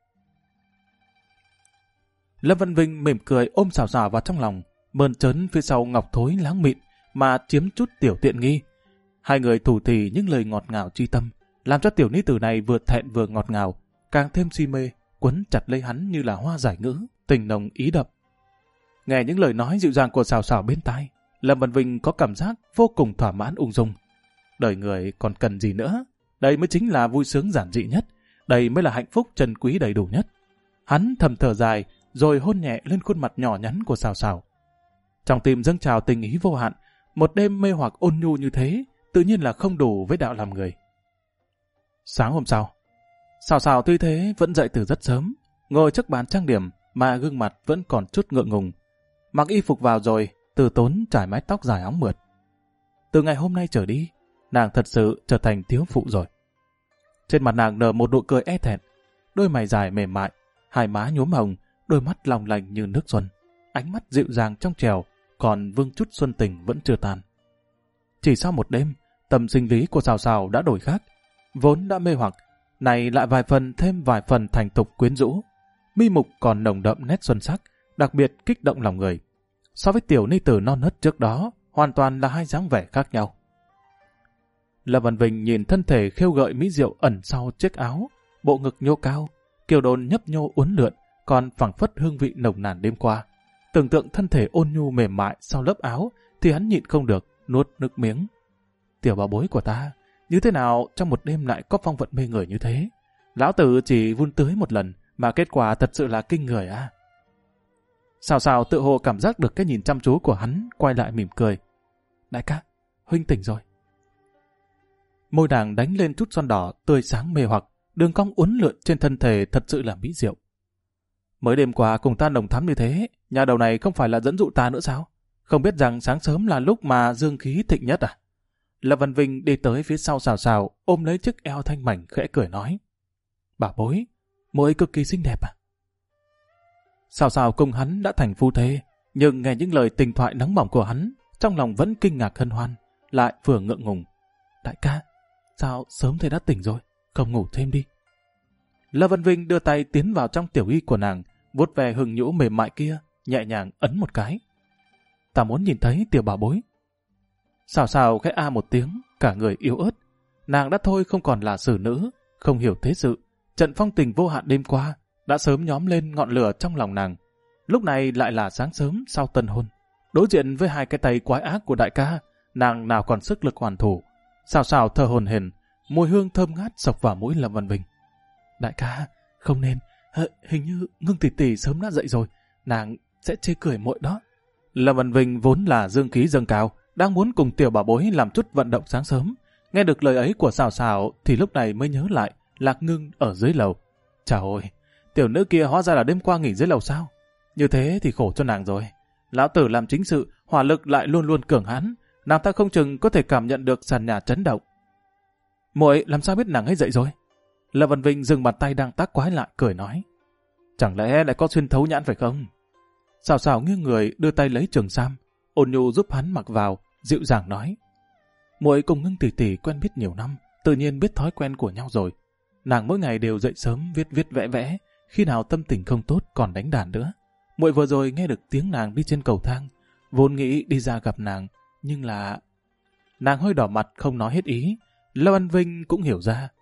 A: Lâm Văn Vinh mỉm cười ôm Sào Sào vào trong lòng, mơn trớn phía sau ngọc thối láng mịn mà chiếm chút tiểu tiện nghi. Hai người thủ thỉ những lời ngọt ngào tri tâm, làm cho tiểu ni tử này vừa thẹn vừa ngọt ngào, càng thêm si mê, quấn chặt lấy hắn như là hoa giải ngữ, tình nồng ý đậm. Nghe những lời nói dịu dàng của Sào Sào bên tai, Lâm Văn Vinh có cảm giác vô cùng thỏa mãn ung dung. Đời người còn cần gì nữa? Đây mới chính là vui sướng giản dị nhất, đây mới là hạnh phúc trân quý đầy đủ nhất. Hắn thầm thở dài, rồi hôn nhẹ lên khuôn mặt nhỏ nhắn của Sào Sào. Trong tim dâng trào tình ý vô hạn, một đêm mê hoặc ôn nhu như thế, tự nhiên là không đủ với đạo làm người. Sáng hôm sau, Sào Sào tuy thế vẫn dậy từ rất sớm, ngồi trước bàn trang điểm mà gương mặt vẫn còn chút ngượng ngùng. Mặc y phục vào rồi, từ tốn trải mái tóc dài óng mượt. Từ ngày hôm nay trở đi, nàng thật sự trở thành thiếu phụ rồi. Trên mặt nàng nở một nụ cười e thẹn, đôi mày dài mềm mại, hai má nhuốm hồng, đôi mắt long lanh như nước xuân, ánh mắt dịu dàng trong trèo, còn vương chút xuân tình vẫn chưa tan. Chỉ sau một đêm, tâm sinh lý của Sào Sào đã đổi khác, vốn đã mê hoặc, này lại thêm vài phần thành thục quyến rũ, mi mục còn nồng đậm nét xuân sắc, đặc biệt kích động lòng người. So với tiểu ni tử non nớt trước đó, hoàn toàn là hai dáng vẻ khác nhau. Lâm Văn Vinh nhìn thân thể khêu gợi mỹ diệu ẩn sau chiếc áo, bộ ngực nhô cao, kiều đồn nhấp nhô uốn lượn, còn phảng phất hương vị nồng nàn đêm qua. Tưởng tượng thân thể ôn nhu mềm mại sau lớp áo, thì hắn nhịn không được, nuốt nước miếng. Tiểu bảo bối của ta, như thế nào trong một đêm lại có phong vận mê người như thế? Lão tử chỉ vun tưới một lần, mà kết quả thật sự là kinh người à? Sào Sào tự hồ cảm giác được cái nhìn chăm chú của hắn, quay lại mỉm cười. Đại ca, huynh tỉnh rồi. Môi nàng đánh lên chút son đỏ tươi sáng mê hoặc, đường cong uốn lượn trên thân thể thật sự là mỹ diệu. Mới đêm qua cùng ta nồng thắm như thế, nhà đầu này không phải là dẫn dụ ta nữa sao? Không biết rằng sáng sớm là lúc mà dương khí thịnh nhất à? Lâm Văn Vinh đi tới phía sau Sào Sào, ôm lấy chiếc eo thanh mảnh khẽ cười nói. Bà bối, muội cực kỳ xinh đẹp à? Sào Sào cùng hắn đã thành phu thê, nhưng nghe những lời tình thoại nóng bỏng của hắn, trong lòng vẫn kinh ngạc hân hoan, lại vừa ngượng ngùng. Đại ca, sao sớm thế đã tỉnh rồi, không ngủ thêm đi. Lâm Văn Vinh đưa tay tiến vào trong tiểu y của nàng, vuốt về hừng nhũ mềm mại kia, nhẹ nhàng ấn một cái. Ta muốn nhìn thấy tiểu bảo bối. Sào Sào khẽ a một tiếng, cả người yếu ớt. Nàng đã thôi không còn là xử nữ, không hiểu thế sự. Trận phong tình vô hạn đêm qua đã sớm nhóm lên ngọn lửa trong lòng nàng. Lúc này lại là sáng sớm sau tân hôn. Đối diện với hai cái tay quái ác của đại ca, nàng nào còn sức lực hoàn thủ. Sào Sào thở hổn hển, mùi hương thơm ngát sộc vào mũi Lâm Văn Vinh. Đại ca, không nên, hình như Ngưng tỷ tỷ sớm đã dậy rồi, nàng sẽ chê cười muội đó. Lâm Văn Vinh vốn là dương khí dâng cao, đang muốn cùng tiểu bảo bối làm chút vận động sáng sớm. Nghe được lời ấy của Sào Sào thì lúc này mới nhớ lại Lạc Ngưng ở dưới lầu. Chà ôi, tiểu nữ kia hóa ra là đêm qua nghỉ dưới lầu sao? Như thế thì khổ cho nàng rồi. Lão tử làm chính sự, hỏa lực lại luôn luôn cường hãn, nàng ta không chừng có thể cảm nhận được sàn nhà chấn động. Muội làm sao biết nàng ấy dậy rồi? Lâm Văn Vinh dừng bàn tay đang tác quái lại, cười nói. Chẳng lẽ lại có xuyên thấu nhãn phải không? Sào Sào nghiêng người đưa tay lấy trường sam, ôn nhu giúp hắn mặc vào, dịu dàng nói. Muội cùng Ngưng tỷ tỷ quen biết nhiều năm, tự nhiên biết thói quen của nhau rồi. Nàng mỗi ngày đều dậy sớm viết vẽ vẽ, khi nào tâm tình không tốt còn đánh đàn nữa. Muội vừa rồi nghe được tiếng nàng đi trên cầu thang, vốn nghĩ đi ra gặp nàng, nhưng là... Nàng hơi đỏ mặt không nói hết ý. Lâm Văn Vinh cũng hiểu ra,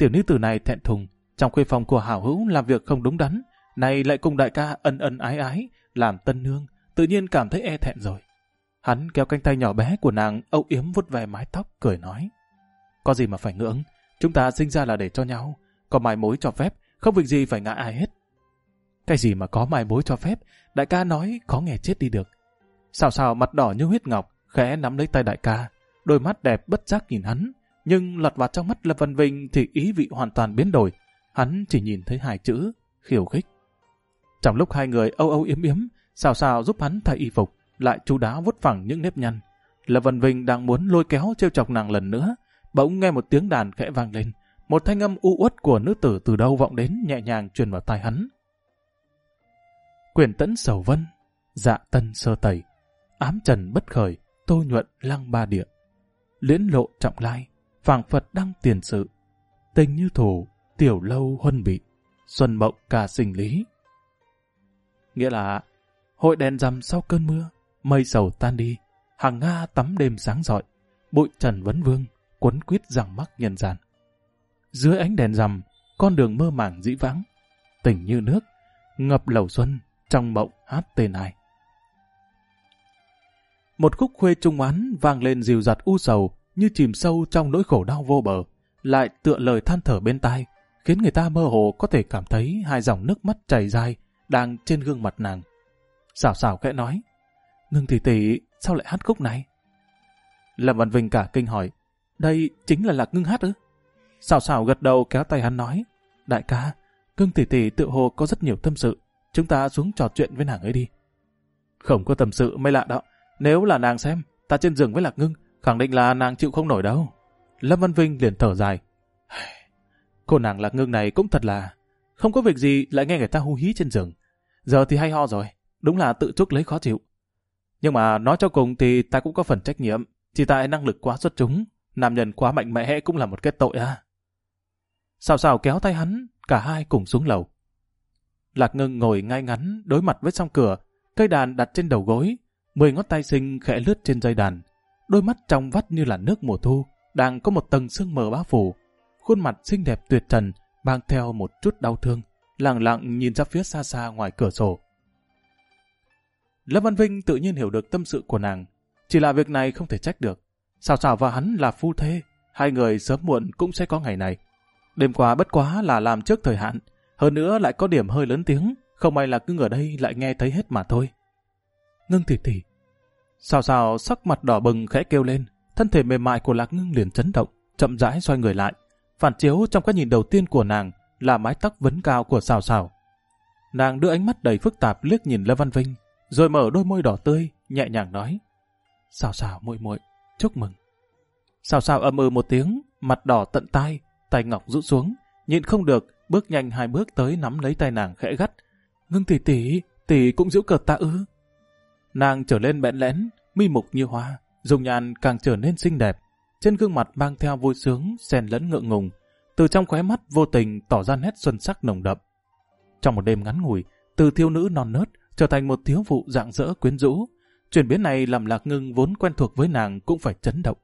A: Tiểu nữ tử này thẹn thùng, trong khuê phòng của hảo hữu làm việc không đúng đắn, này lại cùng đại ca ân ân ái ái, làm tân nương, tự nhiên cảm thấy e thẹn rồi. Hắn kéo cánh tay nhỏ bé của nàng, âu yếm vuốt về mái tóc, cười nói. Có gì mà phải ngưỡng, chúng ta sinh ra là để cho nhau, có mai mối cho phép, không việc gì phải ngại ai hết. Cái gì mà có mai mối cho phép, đại ca nói khó nghe chết đi được. Sào Sào mặt đỏ như huyết ngọc, khẽ nắm lấy tay đại ca, đôi mắt đẹp bất giác nhìn hắn, nhưng lọt vào trong mắt Lâm Văn Vinh thì ý vị hoàn toàn biến đổi. Hắn chỉ nhìn thấy hai chữ khiêu khích. Trong lúc hai người âu âu yếm yếm, Sào Sào giúp hắn thay y phục, lại chu đáo vuốt phẳng những nếp nhăn. Lâm Văn Vinh đang muốn lôi kéo trêu chọc nàng lần nữa, bỗng nghe một tiếng đàn khẽ vang lên, một thanh âm u uất của nữ tử từ đâu vọng đến nhẹ nhàng truyền vào tai hắn. Quyền tẫn sầu vân, dạ tân sơ tẩy, ám trần bất khởi, tô nhuận lăng ba địa. Liễn lộ trọng lai, phảng phật đăng tiền sự. Tình như thủ, tiểu lâu huân bị, xuân mộng ca sinh lý. Nghĩa là, hội đèn rằm sau cơn mưa, mây sầu tan đi, hàng Nga tắm đêm sáng rọi, bụi trần vấn vương, quấn quýt rằng mắc nhân gian. Dưới ánh đèn rằm, con đường mơ màng dĩ vãng, tình như nước, ngập lầu xuân, trong mộng hát tên ai. Một khúc khuê trung oán vang lên dịu dặt u sầu, như chìm sâu trong nỗi khổ đau vô bờ, lại tựa lời than thở bên tai, khiến người ta mơ hồ có thể cảm thấy hai dòng nước mắt chảy dài đang trên gương mặt nàng. Sào Sào khẽ nói, Ngưng tỷ tỷ sao lại hát khúc này? Lâm Văn Vinh cả kinh hỏi, đây chính là Lạc Ngưng hát ư? Sào Sào gật đầu kéo tay hắn nói, đại ca, Ngưng tỷ tỷ tự hồ có rất nhiều tâm sự, chúng ta xuống trò chuyện với nàng ấy đi. Không có tâm sự mới lạ đó, nếu là nàng xem, ta trên giường với Lạc Ngưng, khẳng định là nàng chịu không nổi đâu. Lâm Văn Vinh liền thở dài, cô nàng Lạc Ngưng này cũng thật là, không có việc gì lại nghe người ta hú hí trên giường. Giờ thì hay ho rồi, đúng là tự chuốc lấy khó chịu. Nhưng mà nói cho cùng thì ta cũng có phần trách nhiệm, chỉ tại năng lực quá xuất chúng, nam nhân quá mạnh mẽ cũng là một cái tội à. Sào Sào kéo tay hắn, cả hai cùng xuống lầu. Lạc Ngưng ngồi ngay ngắn đối mặt với song cửa, cây đàn đặt trên đầu gối, 10 ngón tay xinh khẽ lướt trên dây đàn, đôi mắt trong vắt như là nước mùa thu, đang có một tầng sương mờ bao phủ, khuôn mặt xinh đẹp tuyệt trần, mang theo một chút đau thương, lặng lặng nhìn ra phía xa xa ngoài cửa sổ. Lâm Văn Vinh tự nhiên hiểu được tâm sự của nàng, chỉ là việc này không thể trách được. Sào Sào và hắn là phu thê, hai người sớm muộn cũng sẽ có ngày này. Đêm qua bất quá là làm trước thời hạn, hơn nữa lại có điểm hơi lớn tiếng, không may là Ngưng ở đây lại nghe thấy hết mà thôi. Ngưng tỷ tỷ. Sào Sào sắc mặt đỏ bừng khẽ kêu lên, thân thể mềm mại của Lạc Ngưng liền chấn động, chậm rãi xoay người lại. Phản chiếu trong cái nhìn đầu tiên của nàng là mái tóc vấn cao của Sào Sào. Nàng đưa ánh mắt đầy phức tạp liếc nhìn Lâm Văn Vinh, rồi mở đôi môi đỏ tươi, nhẹ nhàng nói, Sào Sào muội muội, chúc mừng. Sào Sào ầm một tiếng, mặt đỏ tận tai, tay ngọc rũ xuống, nhịn không được, bước nhanh 2 bước tới nắm lấy tay nàng khẽ gắt, Ngưng tỷ tỷ, tỷ cũng giễu cợt ta ư? Nàng trở lên bẽn lẽn, mi mục như hoa, dung nhan càng trở nên xinh đẹp, trên gương mặt mang theo vui sướng, xen lẫn ngượng ngùng, từ trong khóe mắt vô tình tỏ ra nét xuân sắc nồng đậm. Trong một đêm ngắn ngủi, từ thiếu nữ non nớt trở thành một thiếu phụ rạng rỡ quyến rũ, chuyển biến này làm Lạc Ngưng vốn quen thuộc với nàng cũng phải chấn động.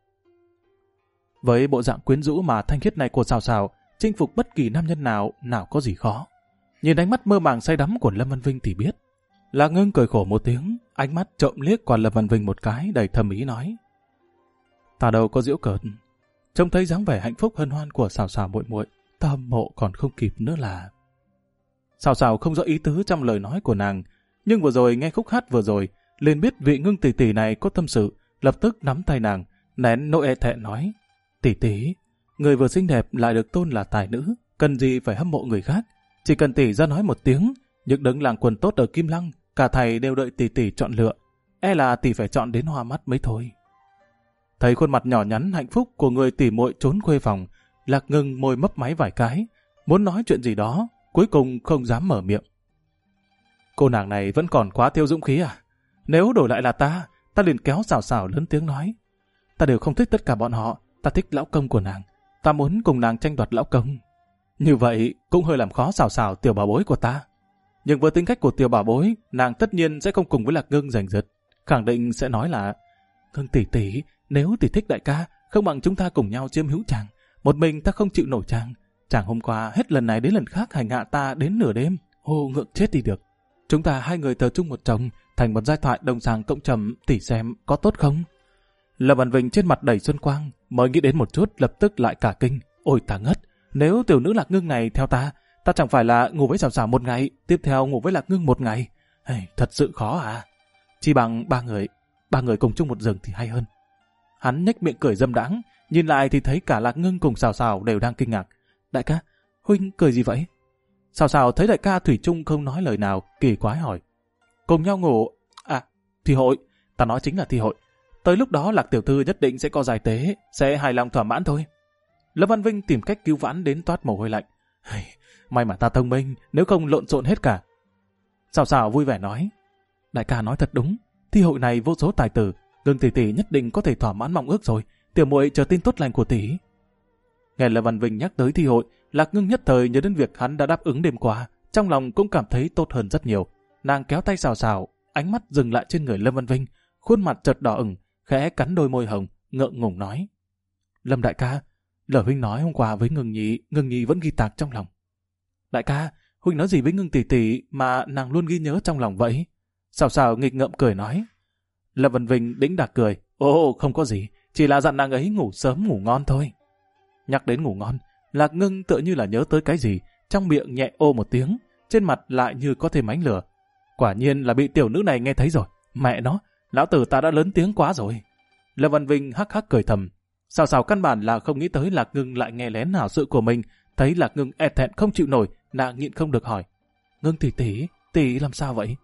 A: Với bộ dạng quyến rũ mà thanh khiết này của Sào Sào, chinh phục bất kỳ nam nhân nào có gì khó. Nhìn ánh mắt mơ màng say đắm của Lâm Văn Vinh thì biết. Lạc Ngưng cười khổ một tiếng, ánh mắt trộm liếc qua Lâm Văn Vinh một cái đầy thâm ý nói, ta đâu có giễu cợt, trông thấy dáng vẻ hạnh phúc hân hoan của Sào Sào muội muội, ta hâm mộ còn không kịp nữa là. Sào Sào không rõ ý tứ trong lời nói của nàng, nhưng vừa rồi nghe khúc hát vừa rồi, liền biết vị Ngưng tỷ tỷ này có tâm sự, lập tức nắm tay nàng, nén nỗi e thẹn nói, tỷ tỷ, người vừa xinh đẹp lại được tôn là tài nữ, cần gì phải hâm mộ người khác, chỉ cần tỷ ra nói một tiếng, những đấng làng quần tốt ở Kim Lăng, cả thầy đều đợi tỷ tỷ chọn lựa, e là tỷ phải chọn đến hoa mắt mới thôi. Thấy khuôn mặt nhỏ nhắn hạnh phúc của người tỉ muội trốn khuê phòng, Lạc Ngưng môi mấp máy vài cái, muốn nói chuyện gì đó, cuối cùng không dám mở miệng. Cô nàng này vẫn còn quá thiếu dũng khí à? Nếu đổi lại là ta liền kéo Sào Sào lớn tiếng nói, ta đều không thích tất cả bọn họ, ta thích lão công của nàng, ta muốn cùng nàng tranh đoạt lão công. Như vậy cũng hơi làm khó Sào Sào tiểu bảo bối của ta. Nhưng với tính cách của tiểu bảo bối, nàng tất nhiên sẽ không cùng với Lạc Ngưng giành giật, khẳng định sẽ nói là, Ngưng tỷ tỷ, nếu tỷ thích đại ca, không bằng chúng ta cùng nhau chiếm hữu chàng, một mình ta không chịu nổi chàng, Chàng hôm qua hết lần này đến lần khác hành hạ ta đến nửa đêm. Ô, ngượng chết đi được. Chúng ta hai người thờ chung một chồng, thành một giai thoại đồng sàng cộng trầm, tỉ xem có tốt không? Lâm Văn Vinh trên mặt đầy xuân quang, mới nghĩ đến một chút lập tức lại cả kinh. Ôi ta ngất, nếu tiểu nữ Lạc Ngưng này theo ta chẳng phải là ngủ với Sào Sào một ngày, tiếp theo ngủ với Lạc Ngưng một ngày. Thật sự khó à? Chỉ bằng ba người cùng chung một giường thì hay hơn. Hắn nhếch miệng cười dâm đãng, nhìn lại thì thấy cả Lạc Ngưng cùng Sào Sào đều đang kinh ngạc. Đại ca, huynh cười gì vậy? Sào Sào thấy đại ca thủy chung không nói lời nào, kỳ quái hỏi. Cùng nhau ngủ? À, thi hội. Ta nói chính là thi hội. Tới lúc đó Lạc tiểu thư nhất định sẽ có giải tế, sẽ hài lòng thỏa mãn thôi. Lâm Văn Vinh tìm cách cứu vãn đến toát mồ hôi lạnh. May mà ta thông minh, nếu không lộn xộn hết cả. Sào Sào vui vẻ nói. Đại ca nói thật đúng, thi hội này vô số tài tử, Ngưng tỷ tỷ nhất định có thể thỏa mãn mong ước rồi. Tiểu muội chờ tin tốt lành của tỷ. Nghe Lâm Văn Vinh nhắc tới thi hội, Lạc Ngưng nhất thời nhớ đến việc hắn đã đáp ứng đêm qua, trong lòng cũng cảm thấy tốt hơn rất nhiều. Nàng kéo tay Sào Sào, ánh mắt dừng lại trên người Lâm Văn Vinh, khuôn mặt chợt đỏ ửng, khẽ cắn đôi môi hồng, ngượng ngùng nói. Lâm đại ca, lời huynh nói hôm qua với Ngưng Nhi vẫn ghi tạc trong lòng. Đại ca, huynh nói gì với Ngưng tỷ tỷ mà nàng luôn ghi nhớ trong lòng vậy? Sào Sào nghịch ngợm cười nói. Lâm Văn Vinh đĩnh đạc cười. Ồ, không có gì, chỉ là dặn nàng ấy ngủ sớm ngủ ngon thôi. Nhắc đến ngủ ngon, Lạc Ngưng tựa như là nhớ tới cái gì, trong miệng nhẹ ô một tiếng, trên mặt lại như có thêm ánh lửa. Quả nhiên là bị tiểu nữ này nghe thấy rồi. Mẹ nó, lão tử ta đã lớn tiếng quá rồi. Lâm Văn Vinh hắc hắc cười thầm. Sào Sào căn bản là không nghĩ tới Lạc Ngưng lại nghe lén hảo sự của mình. Thấy Lạc Ngưng e thẹn không chịu nổi, nàng nhịn không được hỏi. Ngưng tỷ làm sao vậy?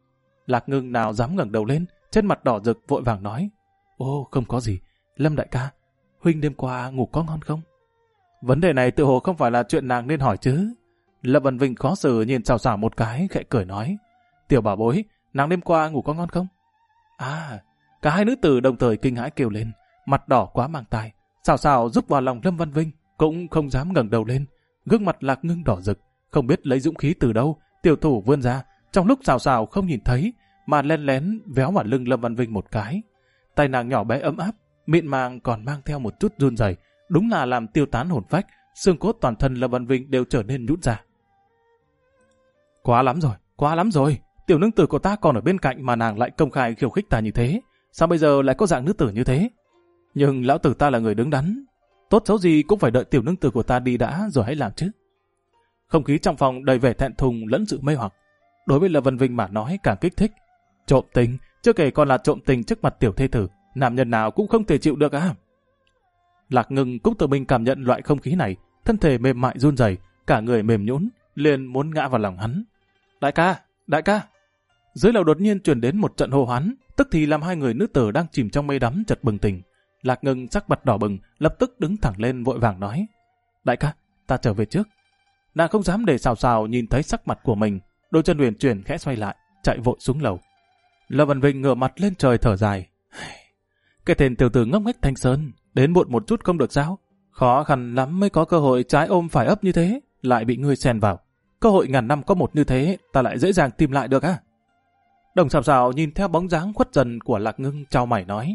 A: Lạc Ngưng nào dám ngẩng đầu lên, trên mặt đỏ rực vội vàng nói. Ô, không có gì. Lâm đại ca, huynh đêm qua ngủ có ngon không? Vấn đề này tự hồ không phải là chuyện nàng nên hỏi chứ. Lâm Văn Vinh khó xử nhìn Sào Sào một cái, khẽ cười nói. Tiểu bảo bối, nàng đêm qua ngủ có ngon không? À, cả hai nữ tử đồng thời kinh hãi kêu lên, mặt đỏ quá mang tai. Sào Sào giúp vào lòng Lâm Văn Vinh, cũng không dám ngẩng đầu lên. Gương mặt Lạc Ngưng đỏ rực, không biết lấy dũng khí từ đâu, tiểu thủ vươn ra, trong lúc Sào Sào không nhìn thấy, mà lén lén véo vào lưng Lâm Văn Vinh một cái. Tay nàng nhỏ bé ấm áp, mịn màng còn mang theo một chút run rẩy, đúng là làm tiêu tán hồn phách, xương cốt toàn thân Lâm Văn Vinh đều trở nên nhũn ra. Quá lắm rồi, tiểu nương tử của ta còn ở bên cạnh mà nàng lại công khai khiêu khích ta như thế, sao bây giờ lại có dạng nữ tử như thế? Nhưng lão tử ta là người đứng đắn, tốt xấu gì cũng phải đợi tiểu nương tử của ta đi đã rồi hãy làm chứ. Không khí trong phòng đầy vẻ thẹn thùng lẫn sự mê hoặc. Đối với Lâm Văn Vinh mà nói càng kích thích. Trộm tình, chưa kể còn là trộm tình trước mặt tiểu thê tử, nam nhân nào cũng không thể chịu được à? Lạc Ngưng cũng tự mình cảm nhận loại không khí này, thân thể mềm mại run rẩy, cả người mềm nhũn, liền muốn ngã vào lòng hắn. Đại ca! Dưới lầu đột nhiên truyền đến một trận hô hoán, tức thì làm hai người nữ tử đang chìm trong mây đắm chợt bừng tỉnh. Lạc Ngưng sắc mặt đỏ bừng, lập tức đứng thẳng lên vội vàng nói. Đại ca, ta trở về trước. Nàng không dám để Sào Sào nhìn thấy sắc mặt của mình, đôi chân huyền chuyển khẽ xoay lại, chạy vội xuống lầu. Lâm Văn Vinh ngửa mặt lên trời thở dài. Cái tên tiểu tử ngốc nghếch Thanh Sơn, đến muộn một chút không được sao? Khó khăn lắm mới có cơ hội trái ôm phải ấp như thế, lại bị ngươi xen vào. Cơ hội ngàn năm có một như thế, ta lại dễ dàng tìm lại được á? Đồng Sào Sào nhìn theo bóng dáng khuất dần của Lạc Ngưng, chau mày nói.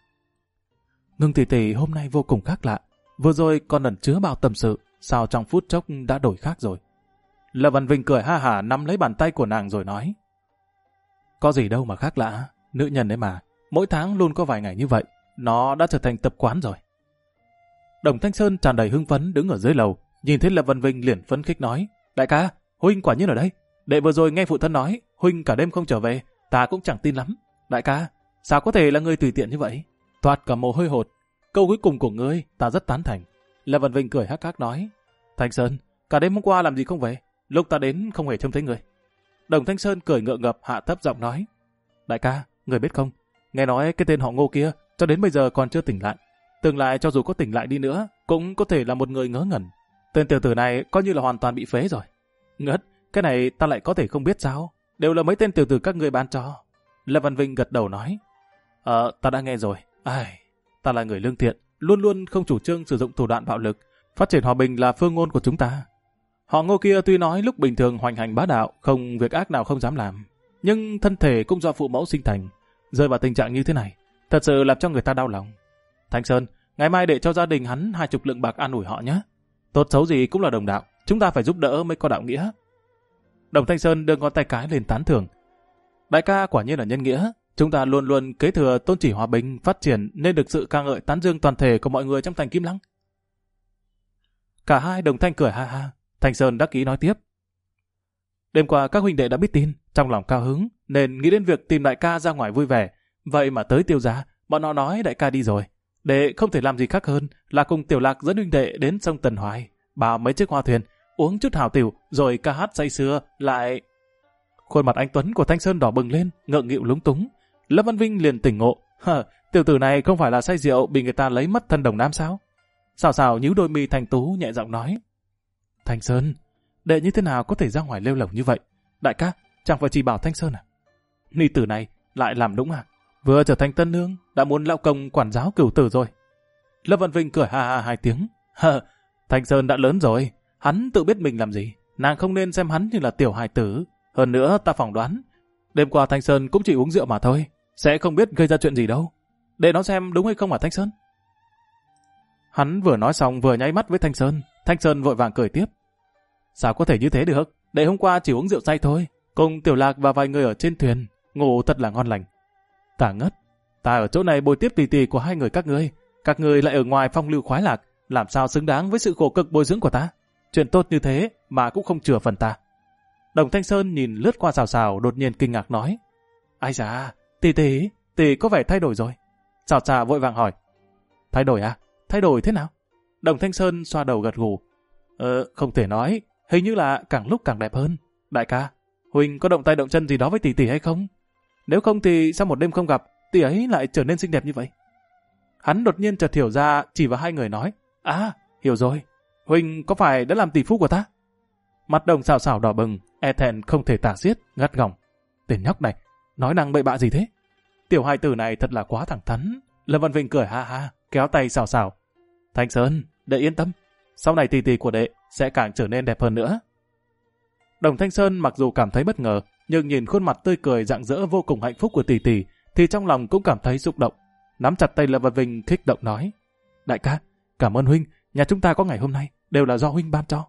A: Ngưng tỷ tỷ hôm nay vô cùng khác lạ. Vừa rồi còn ẩn chứa bao tâm sự, sao trong phút chốc đã đổi khác rồi? Lâm Văn Vinh cười ha hả nắm lấy bàn tay của nàng rồi nói. Có gì đâu mà khác lạ, nữ nhân đấy mà, mỗi tháng luôn có vài ngày như vậy, nó đã trở thành tập quán rồi. Đồng Thanh Sơn tràn đầy hưng phấn đứng ở dưới lầu, nhìn thấy Lâm Văn Vinh liền phấn khích nói. Đại ca, huynh quả nhiên ở đây. Đệ vừa rồi nghe phụ thân nói, huynh cả đêm không trở về, ta cũng chẳng tin lắm. Đại ca, sao có thể là người tùy tiện như vậy? Toát cả mồ hôi hột. Câu cuối cùng của ngươi, ta rất tán thành. Lâm Văn Vinh cười hắc hắc nói. Thanh Sơn, cả đêm hôm qua làm gì không về? Lúc ta đến không hề trông thấy người. Đồng Thanh Sơn cười ngượng ngập hạ thấp giọng nói. Đại ca, người biết không? Nghe nói cái tên họ Ngô kia, cho đến bây giờ còn chưa tỉnh lại. Tương lai cho dù có tỉnh lại đi nữa, cũng có thể là một người ngớ ngẩn. Tên tiểu tử này coi như là hoàn toàn bị phế rồi. Ngất, cái này ta lại có thể không biết sao? Đều là mấy tên tiểu tử các người ban cho. Lâm Văn Vinh gật đầu nói. Ta đã nghe rồi. Ta là người lương thiện, luôn luôn không chủ trương sử dụng thủ đoạn bạo lực. Phát triển hòa bình là phương ngôn của chúng ta. Họ Ngô kia tuy nói lúc bình thường hoành hành bá đạo, không việc ác nào không dám làm, nhưng thân thể cũng do phụ mẫu sinh thành, rơi vào tình trạng như thế này, thật sự làm cho người ta đau lòng. Thanh Sơn, ngày mai để cho gia đình hắn 20 lượng bạc an ủi họ nhé. Tốt xấu gì cũng là đồng đạo, chúng ta phải giúp đỡ mới có đạo nghĩa. Đồng Thanh Sơn đưa ngón tay cái lên tán thưởng. Đại ca quả nhiên là nhân nghĩa, chúng ta luôn luôn kế thừa tôn chỉ hòa bình, phát triển nên được sự ca ngợi tán dương toàn thể của mọi người trong thành Kim Lăng. Cả hai đồng thanh cười ha ha. Thanh Sơn đắc ý nói tiếp. Đêm qua các huynh đệ đã biết tin, trong lòng cao hứng, nên nghĩ đến việc tìm đại ca ra ngoài vui vẻ. Vậy mà tới Tiêu gia, bọn họ nói đại ca đi rồi. Đệ không thể làm gì khác hơn là cùng Tiểu Lạc dẫn huynh đệ đến sông Tần Hoài, bao mấy chiếc hoa thuyền, uống chút hào tiểu, rồi ca hát say sưa, lại... Khuôn mặt anh Tuấn của Thanh Sơn đỏ bừng lên, ngượng nghịu lúng túng. Lâm Văn Vinh liền tỉnh ngộ. Tiểu tử này không phải là say rượu bị người ta lấy mất thân Đồng Nam sao? Xào xào nhíu đôi mi thanh tú nhẹ giọng nói. Thanh Sơn, đệ như thế nào có thể ra ngoài lêu lỏng như vậy? Đại ca, chẳng phải chỉ bảo Thanh Sơn à? Ni tử này lại làm đúng à? Vừa trở thành tân nương, đã muốn lão công quản giáo cửu tử rồi. Lâm Văn Vinh cười ha ha hai tiếng. Thanh Sơn đã lớn rồi, hắn tự biết mình làm gì. Nàng không nên xem hắn như là tiểu hài tử. Hơn nữa ta phỏng đoán, đêm qua Thanh Sơn cũng chỉ uống rượu mà thôi, sẽ không biết gây ra chuyện gì đâu. Để nó xem đúng hay không hả Thanh Sơn? Hắn vừa nói xong vừa nháy mắt với Thanh Sơn. Thanh Sơn vội vàng cười tiếp. Sao có thể như thế được? Đệ hôm qua chỉ uống rượu say thôi, cùng Tiểu Lạc và vài người ở trên thuyền, ngủ thật là ngon lành. Ta ngất, ta ở chỗ này bồi tiếp tỉ tỉ của hai người các ngươi lại ở ngoài phong lưu khoái lạc, làm sao xứng đáng với sự khổ cực bồi dưỡng của ta? Chuyện tốt như thế mà cũng không chừa phần ta. Đồng Thanh Sơn nhìn lướt qua Xào Xào, đột nhiên kinh ngạc nói. Ai da, tỷ có vẻ thay đổi rồi. Xào Xào vội vàng hỏi. Thay đổi à? Thay đổi thế nào? Đồng Thanh Sơn xoa đầu gật gù. Không thể nói, hình như là càng lúc càng đẹp hơn. Đại ca, huynh có động tay động chân gì đó với tỷ tỷ hay không? Nếu không thì sao một đêm không gặp, tỷ ấy lại trở nên xinh đẹp như vậy? Hắn đột nhiên chợt hiểu ra, chỉ vào hai người nói. À, hiểu rồi. Huynh có phải đã làm tỷ phú của ta? Mặt Đồng Xào Xào đỏ bừng, e thẹn không thể tả xiết, gắt gỏng. Tên nhóc này, nói năng bậy bạ gì thế? Tiểu hài tử này thật là quá thẳng thắn. Lâm Văn Vinh cười ha ha, kéo tay Xào Xào. Thanh Sơn, đệ yên tâm, sau này tỷ tỷ của đệ sẽ càng trở nên đẹp hơn nữa. Đồng Thanh Sơn mặc dù cảm thấy bất ngờ, nhưng nhìn khuôn mặt tươi cười rạng rỡ vô cùng hạnh phúc của tỷ tỷ, thì trong lòng cũng cảm thấy xúc động. Nắm chặt tay Lâm Văn Vinh kích động nói. Đại ca, cảm ơn huynh, nhà chúng ta có ngày hôm nay đều là do huynh ban cho.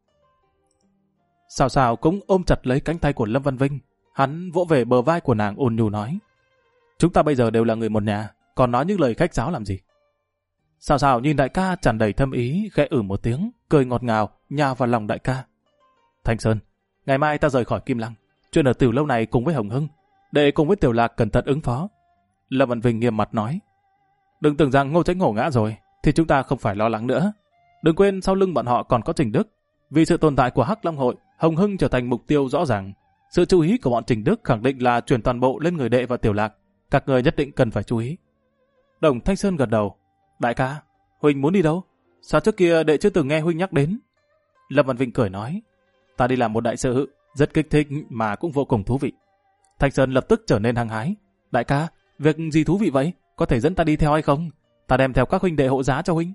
A: Xào Xào cũng ôm chặt lấy cánh tay của Lâm Văn Vinh. Hắn vỗ về bờ vai của nàng ôn nhu nói. Chúng ta bây giờ đều là người một nhà, còn nói những lời khách sáo làm gì? Xào Xào nhìn đại ca tràn đầy thâm ý, khẽ một tiếng, cười ngọt ngào, nhào vào lòng đại ca. Thanh Sơn, ngày mai ta rời khỏi Kim Lăng. Chuyện ở Tiểu Lâu này cùng với Hồng Hưng, đệ cùng với Tiểu Lạc cẩn thận ứng phó. Lâm Văn Vinh nghiêm mặt nói. Đừng tưởng rằng Ngô Chánh Hổ ngã rồi, thì chúng ta không phải lo lắng nữa. Đừng quên sau lưng bọn họ còn có Trình Đức. Vì sự tồn tại của Hắc Long Hội, Hồng Hưng trở thành mục tiêu rõ ràng. Sự chú ý của bọn Trình Đức khẳng định là chuyển toàn bộ lên người đệ và Tiểu Lạc. Các người nhất định cần phải chú ý. Đồng Thanh Sơn gật đầu. Đại ca, huynh muốn đi đâu? Sao trước kia đệ chưa từng nghe huynh nhắc đến? Lâm Văn Vinh cười nói. Ta đi làm một đại sự, rất kích thích mà cũng vô cùng thú vị. Thanh Sơn lập tức trở nên hăng hái. Đại ca, việc gì thú vị vậy? Có thể dẫn ta đi theo hay không? Ta đem theo các huynh đệ hộ giá cho huynh.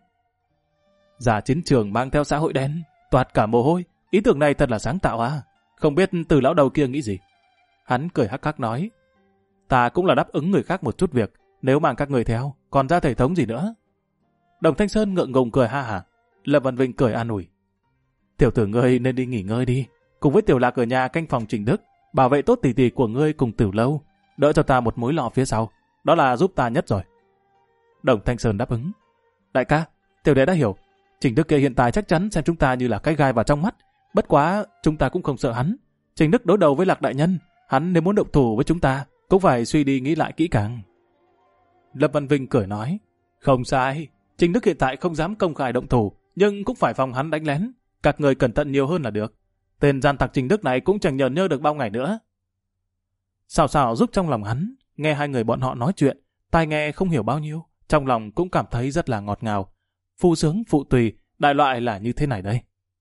A: Ra chiến trường mang theo xã hội đen, toát cả mồ hôi. Ý tưởng này thật là sáng tạo à? Không biết từ lão đầu kia nghĩ gì? Hắn cười hắc hắc nói. Ta cũng là đáp ứng người khác một chút việc. Nếu mang các người theo, còn ra thể thống gì nữa? Đồng Thanh Sơn ngượng ngùng cười ha hả. Lâm Văn Vinh cười an ủi. Tiểu tử ngươi nên đi nghỉ ngơi đi. Cùng với Tiểu Lạc ở nhà canh phòng Trình Đức, bảo vệ tốt tỷ tỷ của ngươi cùng Tiểu Lâu. Đỡ cho ta một mối lọ phía sau. Đó là giúp ta nhất rồi. Đồng Thanh Sơn đáp ứng. Đại ca, tiểu đệ đã hiểu. Trình Đức kia hiện tại chắc chắn xem chúng ta như là cái gai vào trong mắt. Bất quá, chúng ta cũng không sợ hắn. Trình Đức đối đầu với Lạc đại nhân. Hắn nếu muốn động thủ với chúng ta, cũng phải suy đi nghĩ lại kỹ càng. Lâm Văn Vinh cười nói. Không sai. Trình Đức hiện tại không dám công khai động thủ, nhưng cũng phải phòng hắn đánh lén. Các người cẩn thận nhiều hơn là được. Tên gian tặc Trình Đức này cũng chẳng nhờn nhơ được bao ngày nữa. Xào Xào giúp trong lòng hắn, nghe hai người bọn họ nói chuyện, tai nghe không hiểu bao nhiêu, trong lòng cũng cảm thấy rất là ngọt ngào. Phu sướng phụ tùy, đại loại là như thế này đây.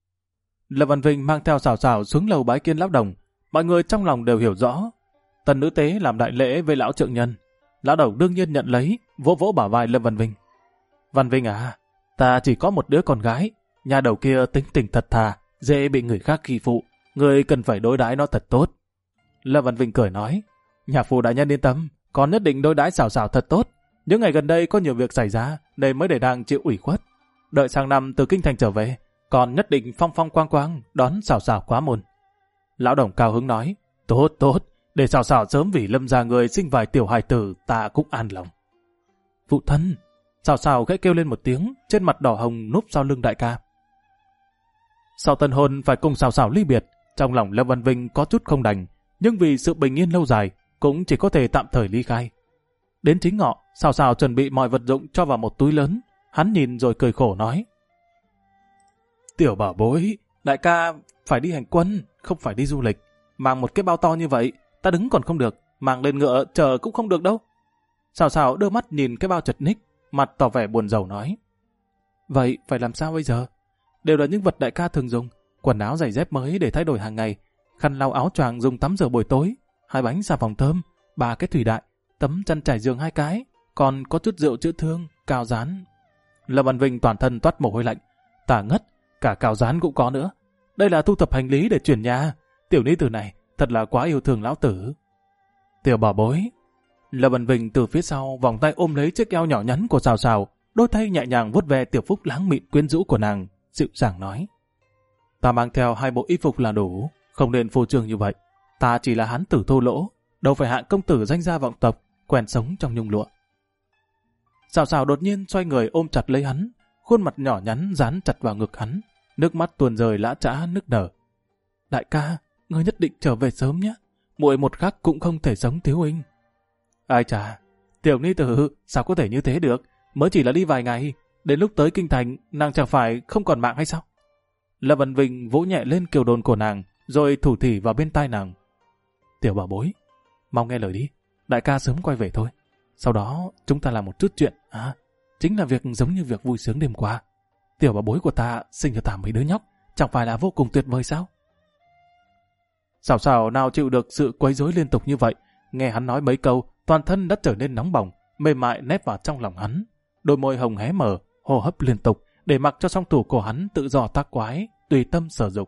A: Lâm Văn Vinh mang theo Xào Xào xuống lầu bái kiến lão đồng, mọi người trong lòng đều hiểu rõ. Tần nữ tế làm đại lễ với lão trượng nhân, lão đồng đương nhiên nhận lấy, vỗ vỗ bả vai Lâm Văn Vinh. Văn Vinh à, ta chỉ có một đứa con gái, nhà đầu kia tính tình thật thà, dễ bị người khác khi phụ, người cần phải đối đãi nó thật tốt. Lâm Văn Vinh cười nói, nhà phụ đại nhân yên tâm, con nhất định đối đãi Xào Xào thật tốt. Những ngày gần đây có nhiều việc xảy ra, nên mới để đang chịu ủy khuất. Đợi sang năm từ kinh thành trở về, còn nhất định phong phong quang quang đón Sào Sào quá môn. Lão Đồng cao hứng nói, tốt tốt, để Sào Sào sớm vì Lâm gia người sinh vài tiểu hài tử, ta cũng an lòng. Phụ thân, Sào Sào khẽ kêu lên một tiếng, trên mặt đỏ hồng núp sau lưng đại ca. Sau tân hôn phải cùng Sào Sào ly biệt, trong lòng Lâm Văn Vinh có chút không đành, nhưng vì sự bình yên lâu dài, cũng chỉ có thể tạm thời ly khai. Đến chính ngọ, Sào Sào chuẩn bị mọi vật dụng cho vào một túi lớn, hắn nhìn rồi cười khổ nói. Tiểu bảo bối, đại ca phải đi hành quân, không phải đi du lịch. Mang một cái bao to như vậy, ta đứng còn không được, mang lên ngựa chờ cũng không được đâu. Sào Sào đưa mắt nhìn cái bao chật ních, mặt tỏ vẻ buồn rầu nói. Vậy phải làm sao bây giờ? Đều là những vật đại ca thường dùng, quần áo giày dép mới để thay đổi hàng ngày, khăn lau áo choàng dùng tắm rửa buổi tối, 2 bánh xà phòng thơm, 3 cái thủy đại, tấm chăn trải giường 2 cái, còn có chút rượu chữa thương, cao rán. Lâm Văn Vinh toàn thân toát mồ hôi lạnh, tả ngất, cả cao rán cũng có nữa. Đây là thu thập hành lý để chuyển nhà. Tiểu ni tử này thật là quá yêu thương lão tử. Tiểu bảo bối. Lâm Văn Vinh từ phía sau vòng tay ôm lấy chiếc eo nhỏ nhắn của Sào Sào, đôi tay nhẹ nhàng vuốt ve tiểu phúc láng mịn quyến rũ của nàng, dịu dàng nói. Ta mang theo 2 bộ y phục là đủ, không nên phô trương như vậy. Ta chỉ là hán tử thô lỗ, đâu phải hạng công tử danh gia vọng tộc, quen sống trong nhung lụa. Sào Sào đột nhiên xoay người ôm chặt lấy hắn, khuôn mặt nhỏ nhắn dán chặt vào ngực hắn, nước mắt tuôn rơi lã chã nức nở. Đại ca, ngươi nhất định trở về sớm nhé, muội một khắc cũng không thể sống thiếu huynh. Ai chà, tiểu ni tử sao có thể như thế được, mới chỉ là đi vài ngày, đến lúc tới kinh thành nàng chẳng phải không còn mạng hay sao? Lâm Văn Vinh vỗ nhẹ lên kiều đồn của nàng, rồi thủ thỉ vào bên tai nàng. Tiểu bảo bối, mau nghe lời đi, đại ca sớm quay về thôi. Sau đó chúng ta làm một chút chuyện, chính là việc giống như việc vui sướng đêm qua. Tiểu bảo bối của ta sinh cho ta mấy đứa nhóc, chẳng phải là vô cùng tuyệt vời sao? Sào Sào nào chịu được sự quấy rối liên tục như vậy, nghe hắn nói mấy câu, toàn thân đã trở nên nóng bỏng, mềm mại nép vào trong lòng hắn. Đôi môi hồng hé mở, hô hấp liên tục, để mặc cho song thủ của hắn tự do tác quái, tùy tâm sở dục.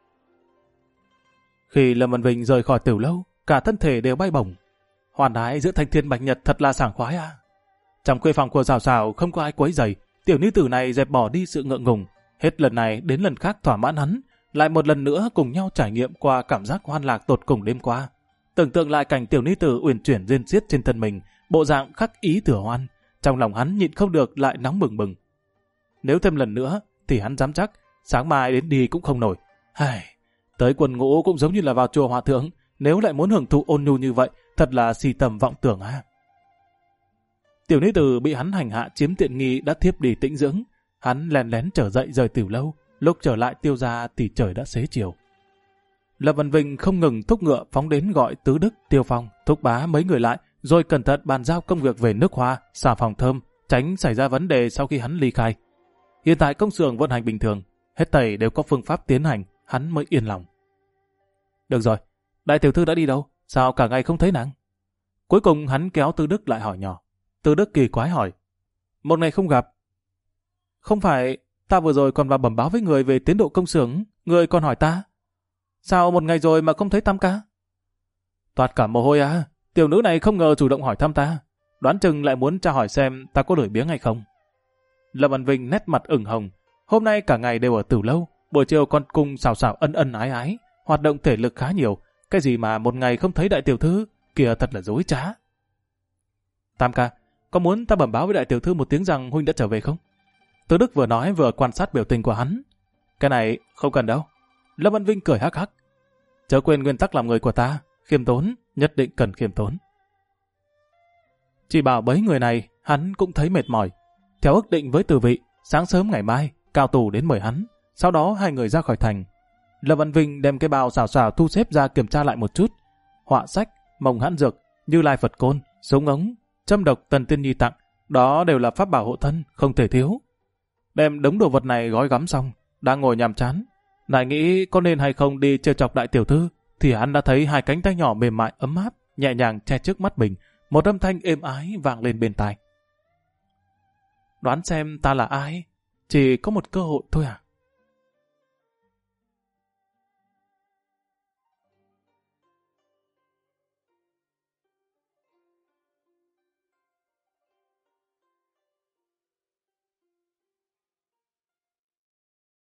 A: Khi Lâm Văn Vinh rời khỏi tiểu lâu, cả thân thể đều bay bổng. Hoàn ái giữa thanh thiên bạch nhật thật là sảng khoái à. Trong khuê phòng của Sào Sào không có ai quấy rầy, tiểu nữ tử này dẹp bỏ đi sự ngượng ngùng, hết lần này đến lần khác thỏa mãn hắn, lại một lần nữa cùng nhau trải nghiệm qua cảm giác hoan lạc tột cùng đêm qua. Tưởng tượng lại cảnh tiểu nữ tử uyển chuyển rên xiết trên thân mình, bộ dạng khắc ý thừa hoan, trong lòng hắn nhịn không được lại nóng bừng bừng. Nếu thêm lần nữa thì hắn dám chắc sáng mai đến đi cũng không nổi. Tới quân ngũ cũng giống như là vào chùa hòa thượng, nếu lại muốn hưởng thụ ôn nhu như vậy, thật là si tầm vọng tưởng ha. Tiểu nữ tử bị hắn hành hạ chiếm tiện nghi đã thiếp đi tĩnh dưỡng, hắn lén lén trở dậy rời tiểu lâu, lúc trở lại Tiêu gia thì trời đã xế chiều. Lâm Văn Vinh không ngừng thúc ngựa phóng đến gọi Tứ Đức, Tiêu Phong, Thúc Bá mấy người lại, rồi cẩn thận bàn giao công việc về nước hoa, xà phòng thơm, tránh xảy ra vấn đề sau khi hắn ly khai. Hiện tại công xưởng vận hành bình thường, hết thảy đều có phương pháp tiến hành, hắn mới yên lòng. Được rồi, đại tiểu thư đã đi đâu? Sao cả ngày không thấy nàng? Cuối cùng hắn kéo Tư Đức lại hỏi nhỏ. Tư Đức kỳ quái hỏi. Một ngày không gặp. Không phải, ta vừa rồi còn vào bẩm báo với người về tiến độ công xưởng, người còn hỏi ta. Sao một ngày rồi mà không thấy Tam ca? Toát cả mồ hôi à, tiểu nữ này không ngờ chủ động hỏi thăm ta. Đoán chừng lại muốn tra hỏi xem ta có lười biếng hay không. Lâm Văn Vinh nét mặt ửng hồng. Hôm nay cả ngày đều ở Tử Lâu, buổi chiều còn cùng Sào Sào ân ân ái ái, hoạt động thể lực khá nhiều. Cái gì mà một ngày không thấy đại tiểu thư, kìa thật là dối trá. Tam ca, có muốn ta bẩm báo với đại tiểu thư một tiếng rằng huynh đã trở về không? Tư Đức vừa nói vừa quan sát biểu tình của hắn. Cái này không cần đâu. Lâm Văn Vinh cười hắc hắc. Chớ quên nguyên tắc làm người của ta, khiêm tốn, nhất định cần khiêm tốn. Chỉ bảo bấy người này, hắn cũng thấy mệt mỏi. Theo ước định với Từ Vị, sáng sớm ngày mai, Cao Tù đến mời hắn. Sau đó hai người ra khỏi thành. Lâm Văn Vinh đem cái bao xào xào thu xếp ra kiểm tra lại một chút. Họa sách, mông hãn dược, Như Lai Phật côn, súng ống, châm độc Tần Tiên Nhi tặng, đó đều là pháp bảo hộ thân, không thể thiếu. Đem đống đồ vật này gói gắm xong, đang ngồi nhàm chán, lại nghĩ có nên hay không đi trêu chọc đại tiểu thư, thì hắn đã thấy hai cánh tay nhỏ mềm mại ấm áp, nhẹ nhàng che trước mắt mình, một âm thanh êm ái vang lên bên tai. Đoán xem ta là ai? Chỉ có một cơ hội thôi à?